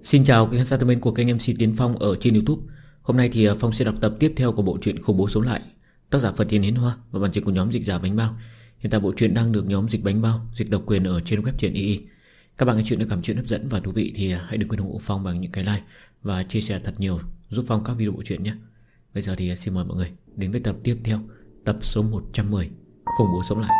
Xin chào quý khán giả thân mến của kênh MC Tiến Phong ở trên YouTube. Hôm nay thì Phong sẽ đọc tập tiếp theo của bộ truyện Khủng Bố Sống Lại, tác giả Phật Tiền Hiến Hoa và bản dịch của nhóm Dịch Giả Bánh Bao. Hiện tại bộ truyện đang được nhóm Dịch Bánh Bao dịch độc quyền ở trên web truyện II. Các bạn nghe chuyện được cảm chuyện hấp dẫn và thú vị thì hãy đừng quên ủng hộ Phong bằng những cái like và chia sẻ thật nhiều giúp Phong các video bộ truyện nhé. Bây giờ thì xin mời mọi người đến với tập tiếp theo, tập số 110 Khủng Bố Sống Lại.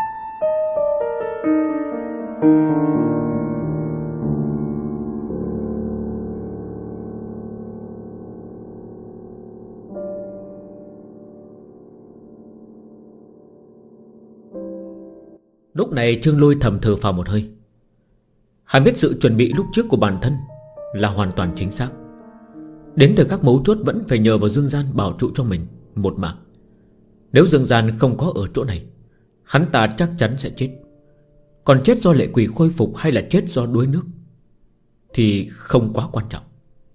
Lúc này Trương Lôi thầm thở phào một hơi. Hắn biết sự chuẩn bị lúc trước của bản thân là hoàn toàn chính xác. Đến thời các mấu chốt vẫn phải nhờ vào Dương Gian bảo trụ cho mình một mạng. Nếu Dương Gian không có ở chỗ này, hắn ta chắc chắn sẽ chết. Còn chết do lệ quỷ khôi phục hay là chết do đuối nước thì không quá quan trọng.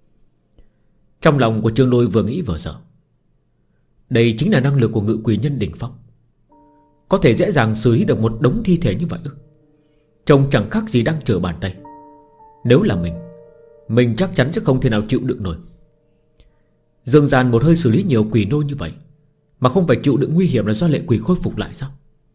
Trong lòng của Trương Lôi vừa nghĩ vừa sợ. Đây chính là năng lực của ngự quỷ nhân đỉnh phong, có thể dễ dàng xử lý được một đống thi thể như vậy ư? Trông chẳng khác gì đang trở bàn tay. Nếu là mình chắc chắn sẽ không thể nào chịu đựng nổi. Dương Gian một hơi xử lý nhiều quỷ nô như vậy mà không phải chịu đựng nguy hiểm là do lệ quỷ khôi phục lại sao?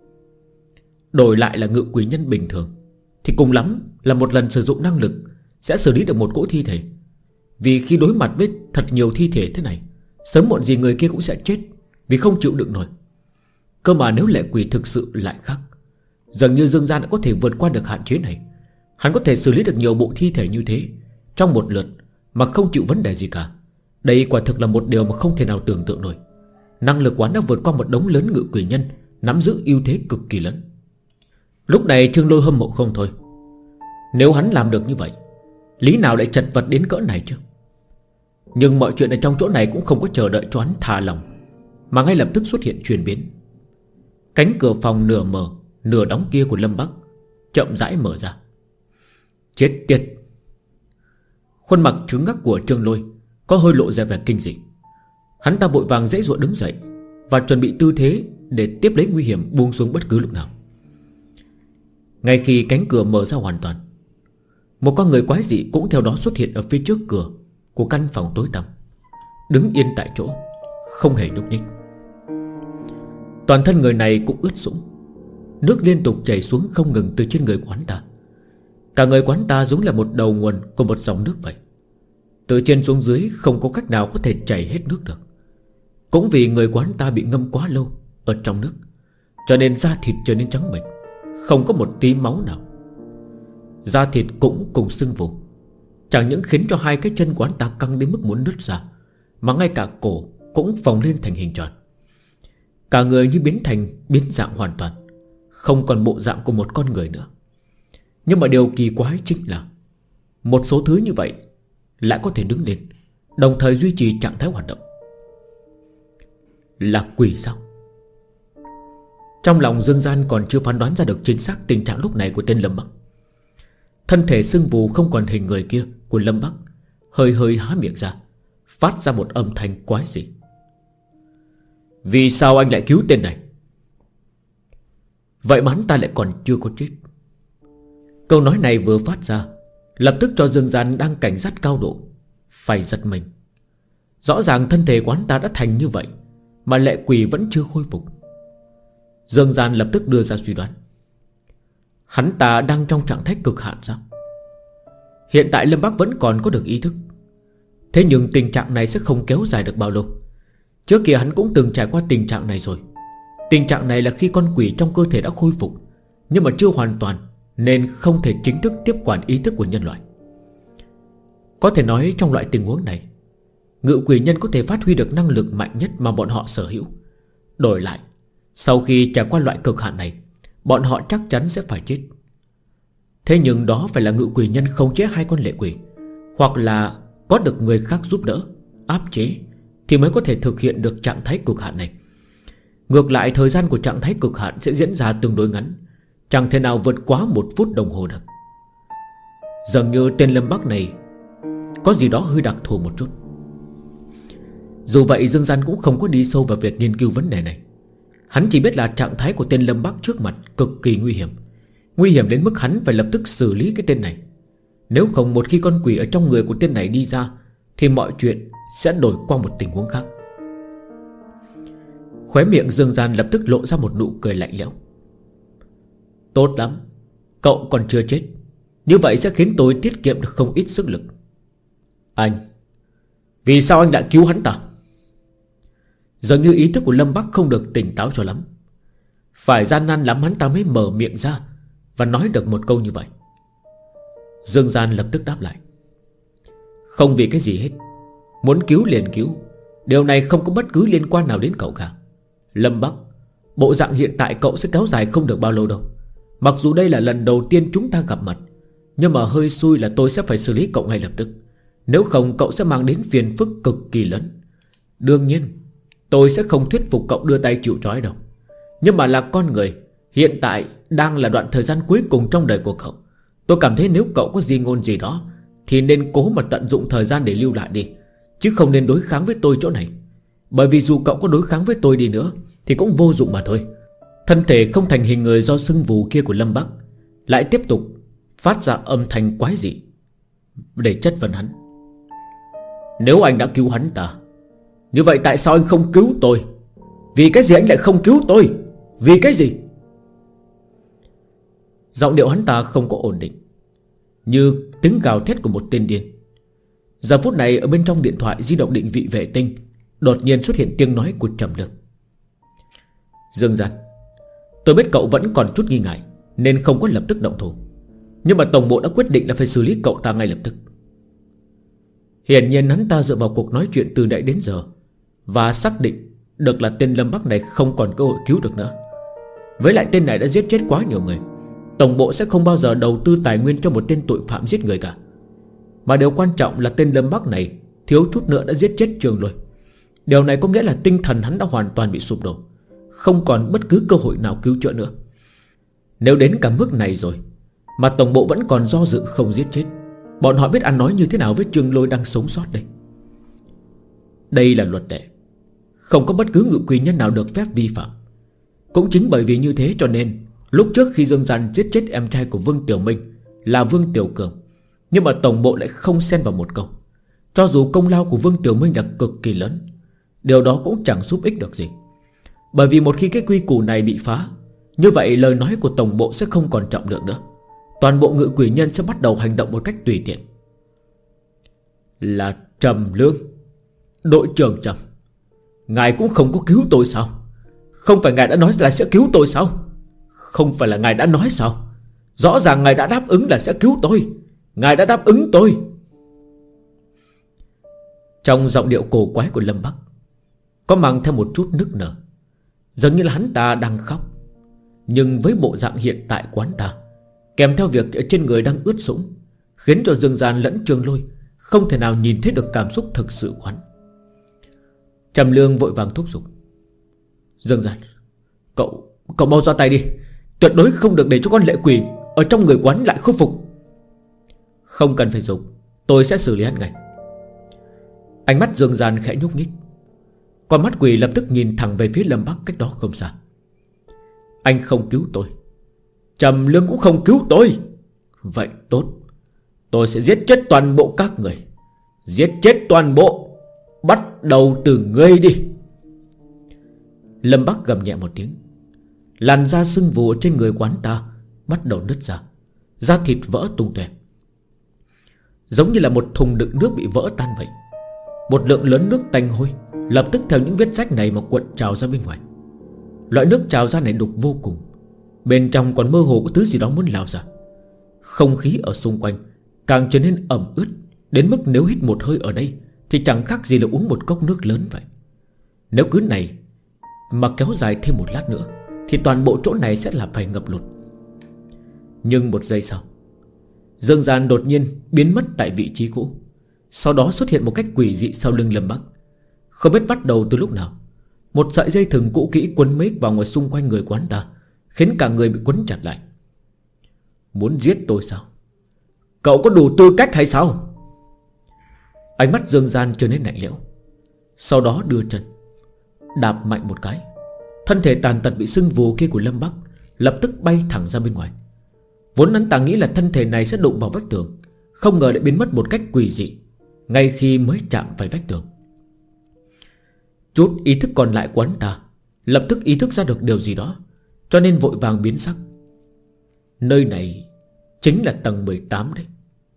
Đổi lại là ngự quỷ nhân bình thường thì cùng lắm là một lần sử dụng năng lực sẽ xử lý được một cỗ thi thể. Vì khi đối mặt với thật nhiều thi thể thế này, sớm muộn gì người kia cũng sẽ chết vì không chịu đựng nổi. Cơ mà nếu lệ quỷ thực sự lại khác, dường như Dương Gian đã có thể vượt qua được hạn chế này. Hắn có thể xử lý được nhiều bộ thi thể như thế trong một lượt mà không chịu vấn đề gì cả. Đây quả thực là một điều mà không thể nào tưởng tượng nổi. Năng lực quán đã vượt qua một đống lớn ngự quỷ nhân, nắm giữ ưu thế cực kỳ lớn. Lúc này Trương Lôi hâm mộ không thôi. Nếu hắn làm được như vậy, lý nào lại chật vật đến cỡ này chứ? Nhưng mọi chuyện ở trong chỗ này cũng không có chờ đợi cho hắn thả lòng, mà ngay lập tức xuất hiện chuyển biến. Cánh cửa phòng nửa mở nửa đóng kia của Lâm Bắc chậm rãi mở ra. Chết tiệt! Khuôn mặt trứng ngắc của Trương Lôi có hơi lộ ra vẻ kinh dị. Hắn ta vội vàng dãy dụa đứng dậy và chuẩn bị tư thế để tiếp lấy nguy hiểm buông xuống bất cứ lúc nào. Ngay khi cánh cửa mở ra hoàn toàn, một con người quái dị cũng theo đó xuất hiện ở phía trước cửa của căn phòng tối tăm, đứng yên tại chỗ, không hề nhúc nhích. Toàn thân người này cũng ướt sũng, nước liên tục chảy xuống không ngừng từ trên người của hắn ta. Cả người của hắn ta giống là một đầu nguồn của một dòng nước vậy. Từ trên xuống dưới không có cách nào có thể chảy hết nước được. Cũng vì người của hắn ta bị ngâm quá lâu ở trong nước, cho nên da thịt trở nên trắng bệch, không có một tí máu nào. Da thịt cũng cùng sưng vù, chẳng những khiến cho hai cái chân của hắn ta căng đến mức muốn nứt ra, mà ngay cả cổ cũng phồng lên thành hình tròn. Cả người như biến dạng hoàn toàn, không còn bộ dạng của một con người nữa. Nhưng mà điều kỳ quái chính là một số thứ như vậy lại có thể đứng lên, đồng thời duy trì trạng thái hoạt động. Là quỷ sao? Trong lòng Dương Gian còn chưa phán đoán ra được chính xác tình trạng lúc này của tên Lâm Bắc. Thân thể sưng vù không còn hình người kia của Lâm Bắc hơi há miệng ra, phát ra một âm thanh quái dị. Vì sao anh lại cứu tên này? Vậy mà hắn ta lại còn chưa có chết. Câu nói này vừa phát ra, lập tức cho Dương Gian đang cảnh giác cao độ phải giật mình. Rõ ràng thân thể của hắn ta đã thành như vậy mà lệ quỷ vẫn chưa khôi phục. Dương Gian lập tức đưa ra suy đoán. Hắn ta đang trong trạng thái cực hạn sao? Hiện tại Lâm Bắc vẫn còn có được ý thức, thế nhưng tình trạng này sẽ không kéo dài được bao lâu. Trước kia hắn cũng từng trải qua tình trạng này rồi. Tình trạng này là khi con quỷ trong cơ thể đã khôi phục, nhưng mà chưa hoàn toàn, nên không thể chính thức tiếp quản ý thức của nhân loại. Có thể nói trong loại tình huống này, ngự quỷ nhân có thể phát huy được năng lực mạnh nhất mà bọn họ sở hữu. Đổi lại, sau khi trải qua loại cực hạn này, bọn họ chắc chắn sẽ phải chết. Thế nhưng đó phải là ngự quỷ nhân khống chế hai con lệ quỷ, hoặc là có được người khác giúp đỡ, áp chế, thì mới có thể thực hiện được trạng thái cực hạn này. Ngược lại, thời gian của trạng thái cực hạn sẽ diễn ra tương đối ngắn, chẳng thể nào vượt quá 1 phút đồng hồ được. Dường như tên Lâm Bắc này có gì đó hơi đặc thù một chút. Dù vậy Dương Gian cũng không có đi sâu vào việc nghiên cứu vấn đề này. Hắn chỉ biết là trạng thái của tên Lâm Bắc trước mặt cực kỳ nguy hiểm, nguy hiểm đến mức hắn phải lập tức xử lý cái tên này. Nếu không một khi con quỷ ở trong người của tên này đi ra thì mọi chuyện sẽ đổi qua một tình huống khác. Khóe miệng Dương Gian lập tức lộ ra một nụ cười lạnh lẽo. Tốt lắm, cậu còn chưa chết. Như vậy sẽ khiến tôi tiết kiệm được không ít sức lực. Anh, vì sao anh đã cứu hắn ta? Dường như ý thức của Lâm Bắc không được tỉnh táo cho lắm. Phải gian nan lắm hắn ta mới mở miệng ra và nói được một câu như vậy. Dương Gian lập tức đáp lại. Không vì cái gì hết. Muốn cứu liền cứu. Điều này không có bất cứ liên quan nào đến cậu cả. Lâm Bắc, bộ dạng hiện tại cậu sẽ kéo dài không được bao lâu đâu. Mặc dù đây là lần đầu tiên chúng ta gặp mặt, nhưng mà hơi xui là tôi sẽ phải xử lý cậu ngay lập tức. Nếu không cậu sẽ mang đến phiền phức cực kỳ lớn. Đương nhiên tôi sẽ không thuyết phục cậu đưa tay chịu trói đâu. Nhưng mà là con người, hiện tại đang là đoạn thời gian cuối cùng trong đời của cậu. Tôi cảm thấy nếu cậu có di ngôn gì đó thì nên cố mà tận dụng thời gian để lưu lại đi, chứ không nên đối kháng với tôi chỗ này. Bởi vì dù cậu có đối kháng với tôi đi nữa thì cũng vô dụng mà thôi. Thân thể không thành hình người do sưng vù kia của Lâm Bắc lại tiếp tục phát ra âm thanh quái dị để chất vấn hắn. Nếu anh đã cứu hắn ta, như vậy tại sao anh không cứu tôi? Vì cái gì anh lại không cứu tôi? Vì cái gì? Giọng điệu hắn ta không có ổn định, như tiếng gào thét của một tên điên. Giờ phút này ở bên trong điện thoại di động định vị vệ tinh đột nhiên xuất hiện tiếng nói của Trầm Lương. Dương Gian, tôi biết cậu vẫn còn chút nghi ngại nên không có lập tức động thủ, nhưng mà tổng bộ đã quyết định là phải xử lý cậu ta ngay lập tức. Hiển nhiên hắn ta dựa vào cuộc nói chuyện từ nãy đến giờ và xác định được là tên Lâm Bắc này không còn cơ hội cứu được nữa. Với lại tên này đã giết chết quá nhiều người, tổng bộ sẽ không bao giờ đầu tư tài nguyên cho một tên tội phạm giết người cả. Mà điều quan trọng là tên Lâm Bắc này thiếu chút nữa đã giết chết Trường Lôi. Điều này có nghĩa là tinh thần hắn đã hoàn toàn bị sụp đổ, không còn bất cứ cơ hội nào cứu chữa nữa. Nếu đến cả mức này rồi mà tổng bộ vẫn còn do dự không giết chết, bọn họ biết ăn nói như thế nào với Trường Lôi đang sống sót đây. Đây là luật lệ, không có bất cứ ngự quỷ nhân nào được phép vi phạm. Cũng chính bởi vì như thế cho nên lúc trước khi Dương Gian giết chết em trai của Vương Tiểu Minh là Vương Tiểu Cường, nhưng mà tổng bộ lại không xen vào một câu. Cho dù công lao của Vương Tiểu Minh là cực kỳ lớn, điều đó cũng chẳng giúp ích được gì. Bởi vì một khi cái quy củ này bị phá, như vậy lời nói của tổng bộ sẽ không còn trọng lượng nữa. Toàn bộ ngự quỷ nhân sẽ bắt đầu hành động một cách tùy tiện. Là Trầm Lương, đội trưởng Trầm, ngài cũng không có cứu tôi sao? Không phải ngài đã nói là sẽ cứu tôi sao? Không phải là ngài đã nói sao? Rõ ràng ngài đã đáp ứng là sẽ cứu tôi. Ngài đã đáp ứng tôi. Trong giọng điệu cổ quái của Lâm Bắc có mang theo một chút nức nở, giống như là hắn ta đang khóc. Nhưng với bộ dạng hiện tại của hắn ta, kèm theo việc ở trên người đang ướt sũng, khiến cho Dương Gian lẫn Trường Lôi không thể nào nhìn thấy được cảm xúc thực sự của hắn. Trầm Lương vội vàng thúc giục. Dương Gian, Cậu mau ra tay đi. Tuyệt đối không được để cho con lệ quỷ ở trong người quán lại khôi phục. Không cần phải dùng, tôi sẽ xử lý hắn ngay. Ánh mắt Dương Gian khẽ nhúc nhích, con mắt quỷ lập tức nhìn thẳng về phía Lâm Bắc cách đó không xa. Anh không cứu tôi, Trầm Lương cũng không cứu tôi. Vậy tốt, tôi sẽ giết chết toàn bộ các người. Giết chết toàn bộ. Bắt đầu từ ngươi đi. Lâm Bắc gầm nhẹ một tiếng. Làn da sưng vù trên người quán ta bắt đầu nứt ra, da thịt vỡ tung tóe, giống như là một thùng đựng nước bị vỡ tan vậy. Một lượng lớn nước tanh hôi lập tức theo những vết rách này mà cuộn trào ra bên ngoài. Loại nước trào ra này đục vô cùng, bên trong còn mơ hồ có thứ gì đó muốn lao ra. Không khí ở xung quanh càng trở nên ẩm ướt, đến mức nếu hít một hơi ở đây thì chẳng khác gì là uống một cốc nước lớn vậy. Nếu cứ này mà kéo dài thêm một lát nữa thì toàn bộ chỗ này sẽ là phải ngập lụt. Nhưng một giây sau, Dương Gian đột nhiên biến mất tại vị trí cũ, sau đó xuất hiện một cách quỷ dị sau lưng Lâm Bắc. Không biết bắt đầu từ lúc nào, một sợi dây thừng cũ kỹ quấn mấy vòng ở xung quanh người quán ta, khiến cả người bị quấn chặt lại. Muốn giết tôi sao? Cậu có đủ tư cách hay sao? Ánh mắt Dương Gian trở nên lạnh lẽo, sau đó đưa chân đạp mạnh một cái. Thân thể tàn tật bị sưng vù kia của Lâm Bắc lập tức bay thẳng ra bên ngoài. Vốn hắn ta nghĩ là thân thể này sẽ đụng vào vách tường, không ngờ lại biến mất một cách quỷ dị ngay khi mới chạm phải vách tường. Chút ý thức còn lại của hắn ta lập tức ý thức ra được điều gì đó, cho nên vội vàng biến sắc. Nơi này chính là tầng 18 đấy.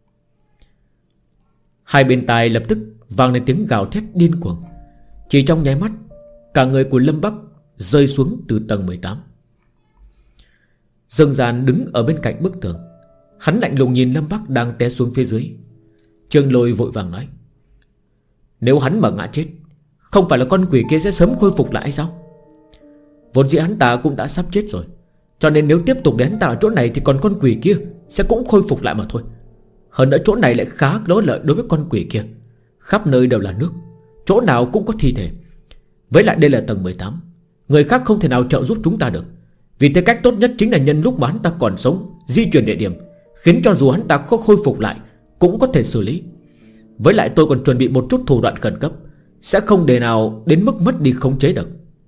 Hai bên tai lập tức vang lên tiếng gào thét điên cuồng. Chỉ trong nháy mắt, cả người của Lâm Bắc rơi xuống từ tầng 18. Dương Gian đứng ở bên cạnh bức tường. Hắn lạnh lùng nhìn Lâm Bắc đang té xuống phía dưới. Trương Lôi vội vàng nói: nếu hắn mà ngã chết, không phải là con quỷ kia sẽ sớm khôi phục lại sao? Vốn dĩ hắn ta cũng đã sắp chết rồi, cho nên nếu tiếp tục đến hắn ta ở chỗ này thì còn con quỷ kia sẽ cũng khôi phục lại mà thôi. Hơn nữa chỗ này lại khá có lợi đối với con quỷ kia. Khắp nơi đều là nước, chỗ nào cũng có thi thể. Với lại đây là tầng 18, người khác không thể nào trợ giúp chúng ta được. Vì thế cách tốt nhất chính là nhân lúc mà hắn ta còn sống di chuyển địa điểm, khiến cho dù hắn ta có khôi phục lại cũng có thể xử lý. Với lại tôi còn chuẩn bị một chút thủ đoạn khẩn cấp, sẽ không để nào đến mức mất đi khống chế được.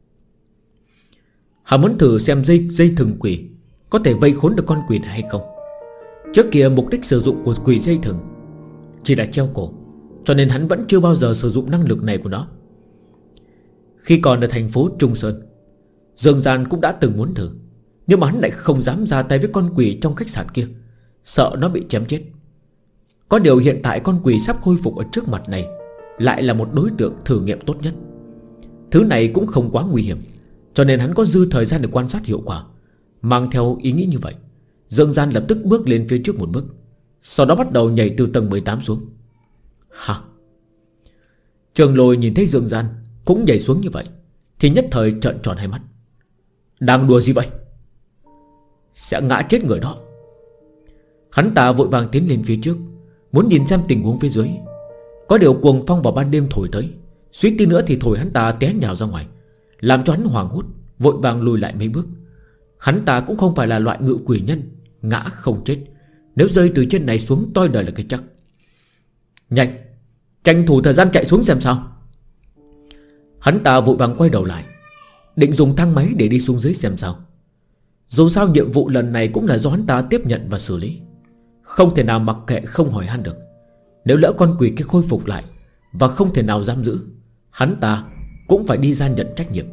Hắn muốn thử xem dây thừng quỷ có thể vây khốn được con quỷ này hay không. Trước kia mục đích sử dụng của quỷ dây thừng chỉ là treo cổ, cho nên hắn vẫn chưa bao giờ sử dụng năng lực này của nó. Khi còn ở thành phố Trung Sơn, Dương Gian cũng đã từng muốn thử, nhưng mà hắn lại không dám ra tay với con quỷ trong khách sạn kia, sợ nó bị chém chết. Có điều hiện tại con quỷ sắp khôi phục ở trước mặt này lại là một đối tượng thử nghiệm tốt nhất. Thứ này cũng không quá nguy hiểm, cho nên hắn có dư thời gian để quan sát hiệu quả. Mang theo ý nghĩ như vậy, Dương Gian lập tức bước lên phía trước một bước, sau đó bắt đầu nhảy từ tầng 18 xuống. Hả? Trường Lôi nhìn thấy Dương Gian cũng nhảy xuống như vậy thì nhất thời trợn tròn hai mắt. Đang đùa gì vậy? Sẽ ngã chết người đó. Hắn ta vội vàng tiến lên phía trước, muốn nhìn xem tình huống phía dưới. Có điều cuồng phong vào ban đêm thổi tới, suýt tí nữa thì thổi hắn ta té nhào ra ngoài, làm cho hắn hoảng hốt, vội vàng lùi lại mấy bước. Hắn ta cũng không phải là loại ngự quỷ nhân, ngã không chết, nếu rơi từ trên này xuống toi đời là cái chắc. Nhanh, tranh thủ thời gian chạy xuống xem sao. Hắn ta vội vàng quay đầu lại, định dùng thang máy để đi xuống dưới xem sao. Dù sao nhiệm vụ lần này cũng là do hắn ta tiếp nhận và xử lý, không thể nào mặc kệ không hỏi han được. Nếu lỡ con quỷ kia khôi phục lại và không thể nào giam giữ, hắn ta cũng phải đi ra nhận trách nhiệm.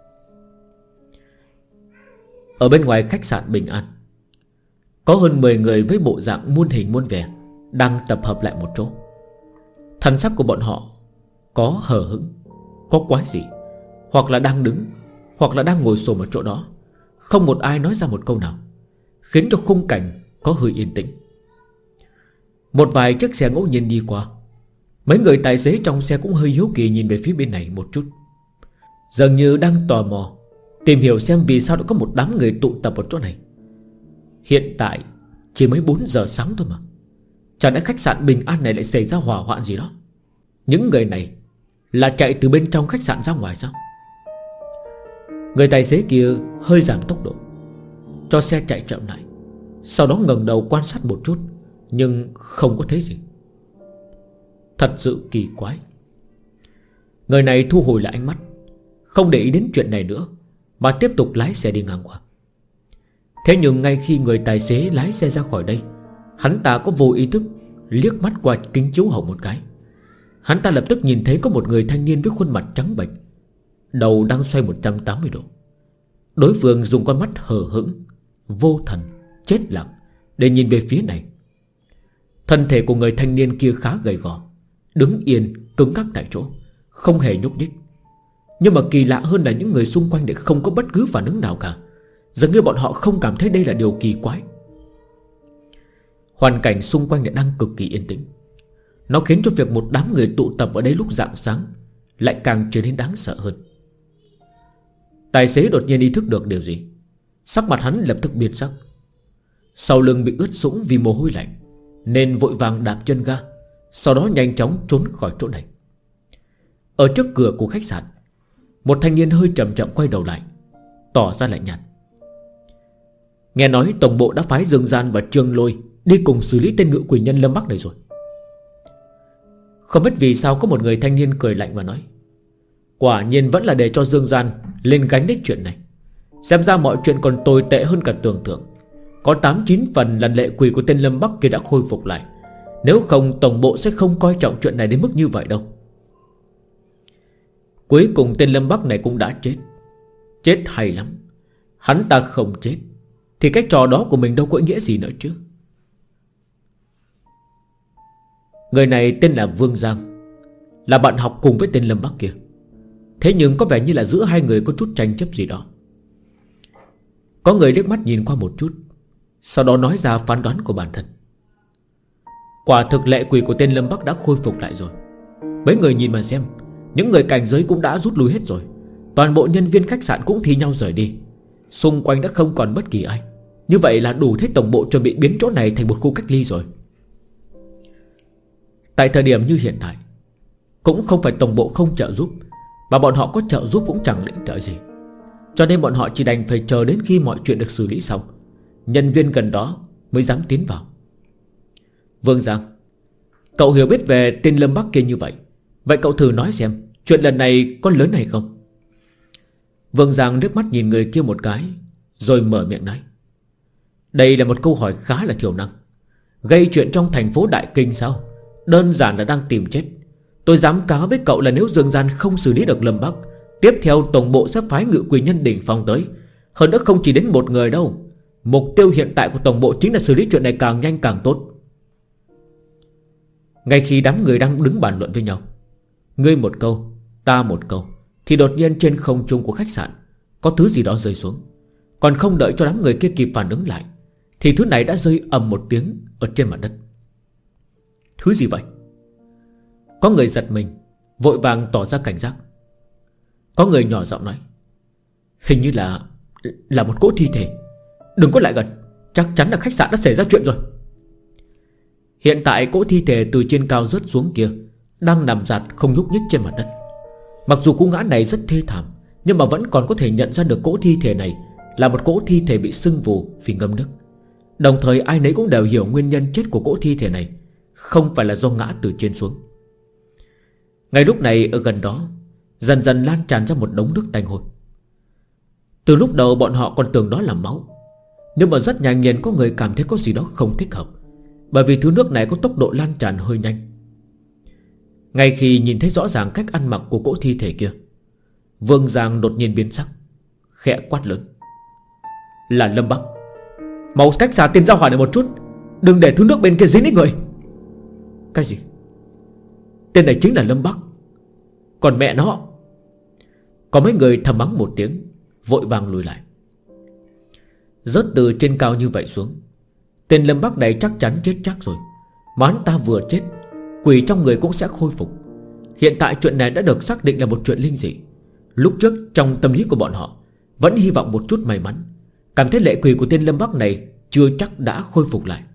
Ở bên ngoài khách sạn Bình An, có hơn 10 người với bộ dạng muôn hình muôn vẻ đang tập hợp lại một chỗ. Thần sắc của bọn họ có hờ hững, có quái dị, hoặc là đang đứng, hoặc là đang ngồi xổm ở chỗ đó, không một ai nói ra một câu nào, khiến cho khung cảnh có hơi yên tĩnh. Một vài chiếc xe ngẫu nhiên đi qua, mấy người tài xế trong xe cũng hơi hiếu kỳ nhìn về phía bên này một chút, dường như đang tò mò tìm hiểu xem vì sao đã có một đám người tụ tập ở chỗ này. Hiện tại chỉ mới 4 giờ sáng thôi mà, chẳng lẽ khách sạn Bình An này lại xảy ra hỏa hoạn gì đó? Những người này là chạy từ bên trong khách sạn ra ngoài sao? Người tài xế kia hơi giảm tốc độ, cho xe chạy chậm lại, sau đó ngẩng đầu quan sát một chút, nhưng không có thấy gì. Thật sự kỳ quái. Người này thu hồi lại ánh mắt, không để ý đến chuyện này nữa, mà tiếp tục lái xe đi ngang qua. Thế nhưng ngay khi người tài xế lái xe ra khỏi đây, hắn ta có vô ý thức liếc mắt qua kính chiếu hậu một cái. Hắn ta lập tức nhìn thấy có một người thanh niên với khuôn mặt trắng bệch, đầu đang xoay 180 độ. Đối phương dùng con mắt hờ hững, vô thần, chết lặng để nhìn về phía này. Thân thể của người thanh niên kia khá gầy gò, đứng yên cứng ngắc tại chỗ, không hề nhúc nhích. Nhưng mà kỳ lạ hơn là những người xung quanh lại không có bất cứ phản ứng nào cả, dường như bọn họ không cảm thấy đây là điều kỳ quái. Hoàn cảnh xung quanh lại đang cực kỳ yên tĩnh, nó khiến cho việc một đám người tụ tập ở đây lúc rạng sáng lại càng trở nên đáng sợ hơn. Tài xế đột nhiên ý thức được điều gì, sắc mặt hắn lập tức biến sắc. Sau lưng bị ướt sũng vì mồ hôi lạnh, nên vội vàng đạp chân ga, sau đó nhanh chóng trốn khỏi chỗ này. Ở trước cửa của khách sạn, một thanh niên hơi chậm chậm quay đầu lại, tỏ ra lạnh nhạt. Nghe nói tổng bộ đã phái Dương Gian và Trương Lôi đi cùng xử lý tên ngự quỷ nhân Lâm Bắc này rồi. Không biết vì sao có một người thanh niên cười lạnh và nói: quả nhiên vẫn là để cho Dương Gian lên gánh đích chuyện này. Xem ra mọi chuyện còn tồi tệ hơn cả tưởng tượng. Có 8-9 phần là lệ quỷ của tên Lâm Bắc kia đã khôi phục lại. Nếu không tổng bộ sẽ không coi trọng chuyện này đến mức như vậy đâu. Cuối cùng tên Lâm Bắc này cũng đã chết. Chết hay lắm. Hắn ta không chết thì cái trò đó của mình đâu có ý nghĩa gì nữa chứ. Người này tên là Vương Giang, là bạn học cùng với tên Lâm Bắc kia. Thế nhưng có vẻ như là giữa hai người có chút tranh chấp gì đó. Có người liếc mắt nhìn qua một chút, sau đó nói ra phán đoán của bản thân. Quả thực lệ quỷ của tên Lâm Bắc đã khôi phục lại rồi. Mấy người nhìn mà xem, những người cảnh giới cũng đã rút lui hết rồi. Toàn bộ nhân viên khách sạn cũng thi nhau rời đi. Xung quanh đã không còn bất kỳ ai. Như vậy là đủ thấy tổng bộ chuẩn bị biến chỗ này thành một khu cách ly rồi. Tại thời điểm như hiện tại, cũng không phải tổng bộ không trợ giúp, mà bọn họ có trợ giúp cũng chẳng lĩnh trợ gì. Cho nên bọn họ chỉ đành phải chờ đến khi mọi chuyện được xử lý xong, nhân viên gần đó mới dám tiến vào. Vương Giang, cậu hiểu biết về tên Lâm Bắc kia như vậy, vậy cậu thử nói xem chuyện lần này có lớn hay không? Vương Giang nước mắt nhìn người kia một cái, rồi mở miệng nói. Đây là một câu hỏi khá là thiểu năng. Gây chuyện trong thành phố Đại Kinh sao? Đơn giản là đang tìm chết. Tôi dám cáo với cậu là nếu Dương Gian không xử lý được Lâm Bắc, tiếp theo tổng bộ sẽ phái Ngự Quỷ Nhân đỉnh phong tới. Hơn nữa không chỉ đến một người đâu. Mục tiêu hiện tại của tổng bộ chính là xử lý chuyện này càng nhanh càng tốt. Ngay khi đám người đang đứng bàn luận với nhau, ngươi một câu, ta một câu, thì đột nhiên trên không trung của khách sạn có thứ gì đó rơi xuống. Còn không đợi cho đám người kia kịp phản ứng lại, thì thứ này đã rơi ầm một tiếng ở trên mặt đất. Thứ gì vậy? Có người giật mình, vội vàng tỏ ra cảnh giác. Có người nhỏ giọng nói, hình như là một cỗ thi thể. Đừng có lại gần, chắc chắn là khách sạn đã xảy ra chuyện rồi. Hiện tại cỗ thi thể từ trên cao rớt xuống kia đang nằm giạt không nhúc nhích trên mặt đất. Mặc dù cú ngã này rất thê thảm, nhưng mà vẫn còn có thể nhận ra được cỗ thi thể này là một cỗ thi thể bị sưng vù vì ngâm nước. Đồng thời ai nấy cũng đều hiểu nguyên nhân chết của cỗ thi thể này không phải là do ngã từ trên xuống. Ngay lúc này ở gần đó dần dần lan tràn ra một đống nước tanh hôi. Từ lúc đầu bọn họ còn tưởng đó là máu, nhưng mà rất nhanh liền có người cảm thấy có gì đó không thích hợp, bởi vì thứ nước này có tốc độ lan tràn hơi nhanh. Ngay khi nhìn thấy rõ ràng cách ăn mặc của cỗ thi thể kia, Vương Giang đột nhiên biến sắc, khẽ quát lớn. Là Lâm Bắc. Mau cách xa tiền giao hỏa này một chút, đừng để thứ nước bên kia dính đến người. Cái gì? Tên này chính là Lâm Bắc? Còn mẹ nó. Có mấy người thầm mắng một tiếng, vội vàng lùi lại. Rớt từ trên cao như vậy xuống, tên Lâm Bắc này chắc chắn chết chắc rồi. Mà hắn ta vừa chết, quỷ trong người cũng sẽ khôi phục. Hiện tại chuyện này đã được xác định là một chuyện linh dị. Lúc trước trong tâm lý của bọn họ vẫn hy vọng một chút may mắn, cảm thấy lệ quỷ của tên Lâm Bắc này chưa chắc đã khôi phục lại.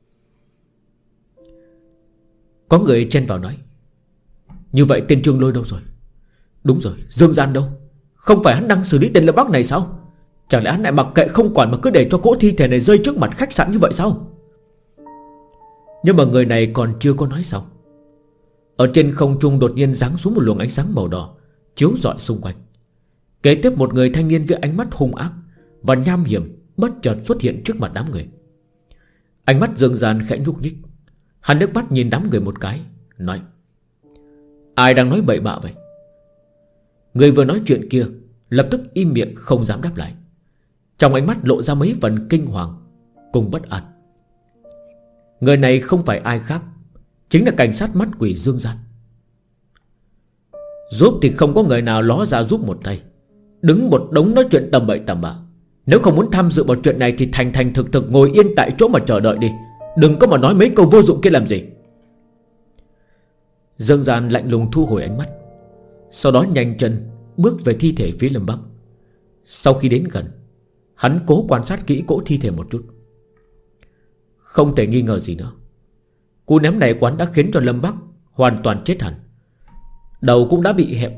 Có người chen vào nói, như vậy tên Trương Lôi đâu rồi? Đúng rồi, Dương Gian đâu? Không phải hắn đang xử lý tên Lâm Bắc này sao? Chẳng lẽ hắn lại mặc kệ không quản mà cứ để cho cỗ thi thể này rơi trước mặt khách sạn như vậy sao? Nhưng mà người này còn chưa có nói xong. Ở trên không trung đột nhiên giáng xuống một luồng ánh sáng màu đỏ, chiếu rọi xung quanh. Kế tiếp một người thanh niên với ánh mắt hung ác và nham hiểm bất chợt xuất hiện trước mặt đám người. Ánh mắt Dương Gian khẽ nhúc nhích. Hắn nước mắt nhìn đám người một cái, nói, ai đang nói bậy bạ vậy? Người vừa nói chuyện kia lập tức im miệng không dám đáp lại. Trong ánh mắt lộ ra mấy phần kinh hoàng cùng bất an. Người này không phải ai khác, chính là cảnh sát mắt quỷ Dương Gian. Giúp thì không có người nào ló ra giúp một tay, đứng một đống nói chuyện tầm bậy tầm bạ. Nếu không muốn tham dự vào chuyện này thì thành thành thực thực ngồi yên tại chỗ mà chờ đợi đi, đừng có mà nói mấy câu vô dụng kia làm gì. Dương Gian lạnh lùng thu hồi ánh mắt, sau đó nhanh chân bước về thi thể phía Lâm Bắc. Sau khi đến gần, hắn cố quan sát kỹ cỗ thi thể một chút. Không thể nghi ngờ gì nữa, cú ném này quán đã khiến cho Lâm Bắc hoàn toàn chết hẳn. Đầu cũng đã bị hẹp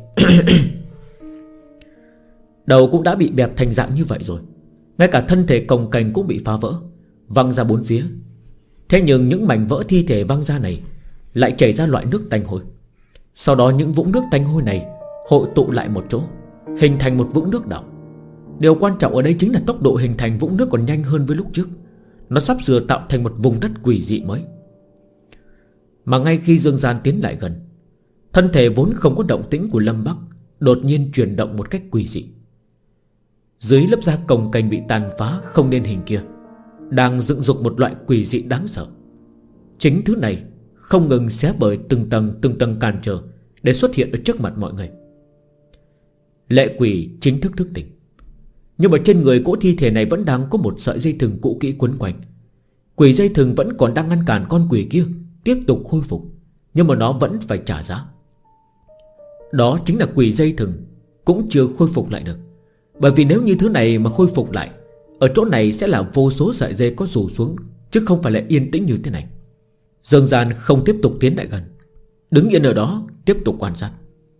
đầu cũng đã bị bẹp thành dạng như vậy rồi. Ngay cả thân thể cồng kềnh cũng bị phá vỡ, văng ra bốn phía. Thế nhưng những mảnh vỡ thi thể văng ra này lại chảy ra loại nước tanh hôi. Sau đó những vũng nước tanh hôi này hội tụ lại một chỗ, hình thành một vũng nước đọng. Điều quan trọng ở đây chính là tốc độ hình thành vũng nước còn nhanh hơn với lúc trước. Nó sắp sửa tạo thành một vùng đất quỷ dị mới. Mà ngay khi Dương Gian tiến lại gần, thân thể vốn không có động tĩnh của Lâm Bắc đột nhiên chuyển động một cách quỷ dị. Dưới lớp da cồng kềnh bị tàn phá không nên hình kia đang dựng dục một loại quỷ dị đáng sợ. Chính thứ này không ngừng xé bời từng tầng cản trở để xuất hiện ở trước mặt mọi người. Lệ quỷ chính thức thức tỉnh. Nhưng mà trên người cỗ thi thể này vẫn đang có một sợi dây thừng cũ kỹ quấn quanh. Quỷ dây thừng vẫn còn đang ngăn cản con quỷ kia tiếp tục khôi phục, nhưng mà nó vẫn phải trả giá. Đó chính là quỷ dây thừng cũng chưa khôi phục lại được. Bởi vì nếu như thứ này mà khôi phục lại, ở chỗ này sẽ là vô số sợi dây có rủ xuống, chứ không phải là yên tĩnh như thế này. Dương Gian không tiếp tục tiến lại gần, đứng yên ở đó tiếp tục quan sát.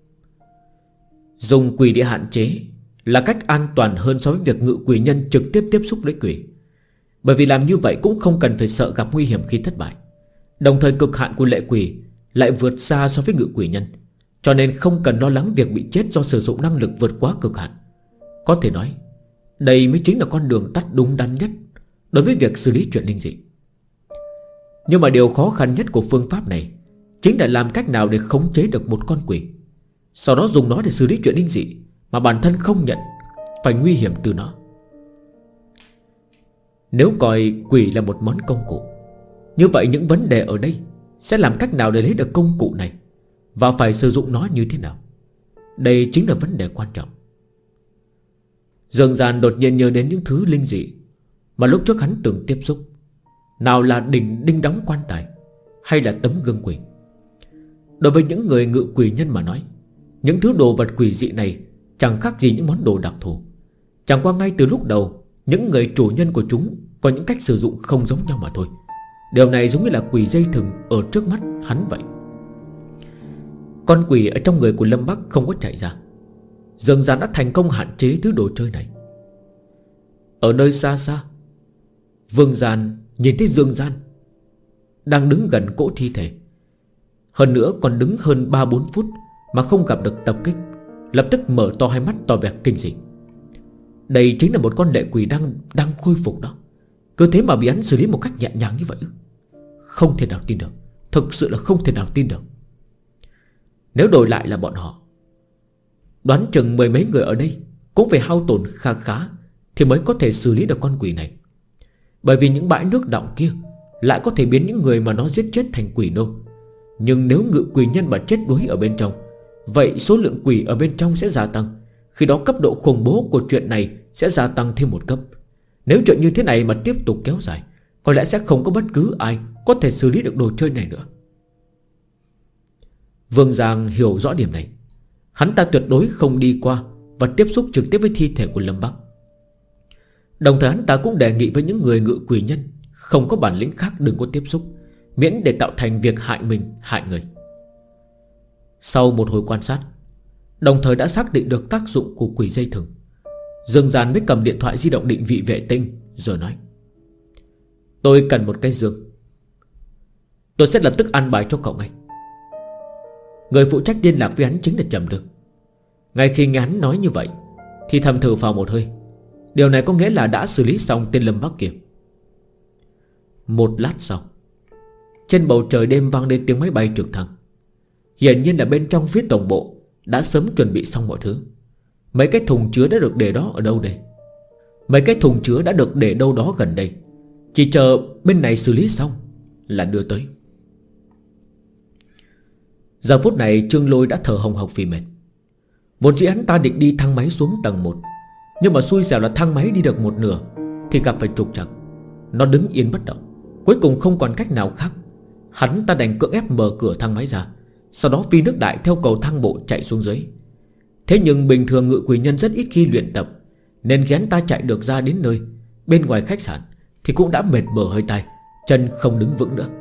Dùng quỷ để hạn chế là cách an toàn hơn so với việc ngự quỷ nhân trực tiếp tiếp xúc với quỷ. Bởi vì làm như vậy cũng không cần phải sợ gặp nguy hiểm khi thất bại. Đồng thời cực hạn của lệ quỷ lại vượt xa so với ngự quỷ nhân, cho nên không cần lo lắng việc bị chết do sử dụng năng lực vượt quá cực hạn. Có thể nói đây mới chính là con đường tắt đúng đắn nhất đối với việc xử lý chuyện linh dị. Nhưng mà điều khó khăn nhất của phương pháp này chính là làm cách nào để khống chế được một con quỷ, sau đó dùng nó để xử lý chuyện linh dị mà bản thân không nhận phải nguy hiểm từ nó. Nếu coi quỷ là một món công cụ, như vậy những vấn đề ở đây sẽ làm cách nào để lấy được công cụ này, và phải sử dụng nó như thế nào. Đây chính là vấn đề quan trọng. Dương Gian đột nhiên nhớ đến những thứ linh dị mà lúc trước hắn từng tiếp xúc. Nào là đinh đóng quan tài, hay là tấm gương quỷ. Đối với những người ngự quỷ nhân mà nói, những thứ đồ vật quỷ dị này chẳng khác gì những món đồ đặc thù. Chẳng qua ngay từ lúc đầu, những người chủ nhân của chúng có những cách sử dụng không giống nhau mà thôi. Điều này giống như là quỷ dây thừng ở trước mắt hắn vậy. Con quỷ ở trong người của Lâm Bắc không có chạy ra. Dương Gian đã thành công hạn chế thứ đồ chơi này. Ở nơi xa xa, Vương Gian nhìn thấy Dương Gian đang đứng gần cỗ thi thể, hơn nữa còn đứng hơn 3-4 phút mà không gặp được tập kích, lập tức mở to hai mắt tỏ vẻ kinh dị. Đây chính là một con lệ quỷ đang khôi phục đó. Cứ thế mà bị hắn xử lý một cách nhẹ nhàng như vậy. Không thể nào tin được, thực sự là không thể nào tin được. Nếu đổi lại là bọn họ, đoán chừng mười mấy người ở đây cũng phải hao tổn khá khá thì mới có thể xử lý được con quỷ này. Bởi vì những bãi nước đọng kia lại có thể biến những người mà nó giết chết thành quỷ nô. Nhưng nếu ngự quỷ nhân mà chết đuối ở bên trong, vậy số lượng quỷ ở bên trong sẽ gia tăng. Khi đó cấp độ khủng bố của chuyện này sẽ gia tăng thêm một cấp. Nếu chuyện như thế này mà tiếp tục kéo dài, có lẽ sẽ không có bất cứ ai có thể xử lý được đồ chơi này nữa. Vương Giang hiểu rõ điểm này. Hắn ta tuyệt đối không đi qua và tiếp xúc trực tiếp với thi thể của Lâm Bắc. Đồng thời hắn ta cũng đề nghị với những người ngự quỷ nhân không có bản lĩnh khác đừng có tiếp xúc, miễn để tạo thành việc hại mình hại người. Sau một hồi quan sát, đồng thời đã xác định được tác dụng của quỷ dây thừng, Dương Gian mới cầm điện thoại di động định vị vệ tinh rồi nói: tôi cần một cái giường. Tôi sẽ lập tức an bài cho cậu ngay. Người phụ trách liên lạc với hắn chính là Trầm Đương. Ngay khi nghe hắn nói như vậy thì thầm thở phào một hơi. Điều này có nghĩa là đã xử lý xong tên Lâm Bắc kia. Một lát sau, trên bầu trời đêm vang lên tiếng máy bay trực thăng. Hiển nhiên là bên trong phía tổng bộ đã sớm chuẩn bị xong mọi thứ. Mấy cái thùng chứa đã được để đó ở đâu đây? Mấy cái thùng chứa đã được để đâu đó gần đây, chỉ chờ bên này xử lý xong là đưa tới. Giờ phút này Trương Lôi đã thở hồng hộc vì mệt. Vốn dĩ hắn ta định đi thang máy xuống tầng 1, nhưng mà xui xẻo là thang máy đi được một nửa thì gặp phải trục trặc. Nó đứng yên bất động. Cuối cùng không còn cách nào khác, hắn ta đành cưỡng ép mở cửa thang máy ra, sau đó phi nước đại theo cầu thang bộ chạy xuống dưới. Thế nhưng bình thường ngự quỷ nhân rất ít khi luyện tập, nên khi hắn ta chạy được ra đến nơi bên ngoài khách sạn thì cũng đã mệt bở hơi tay, chân không đứng vững nữa.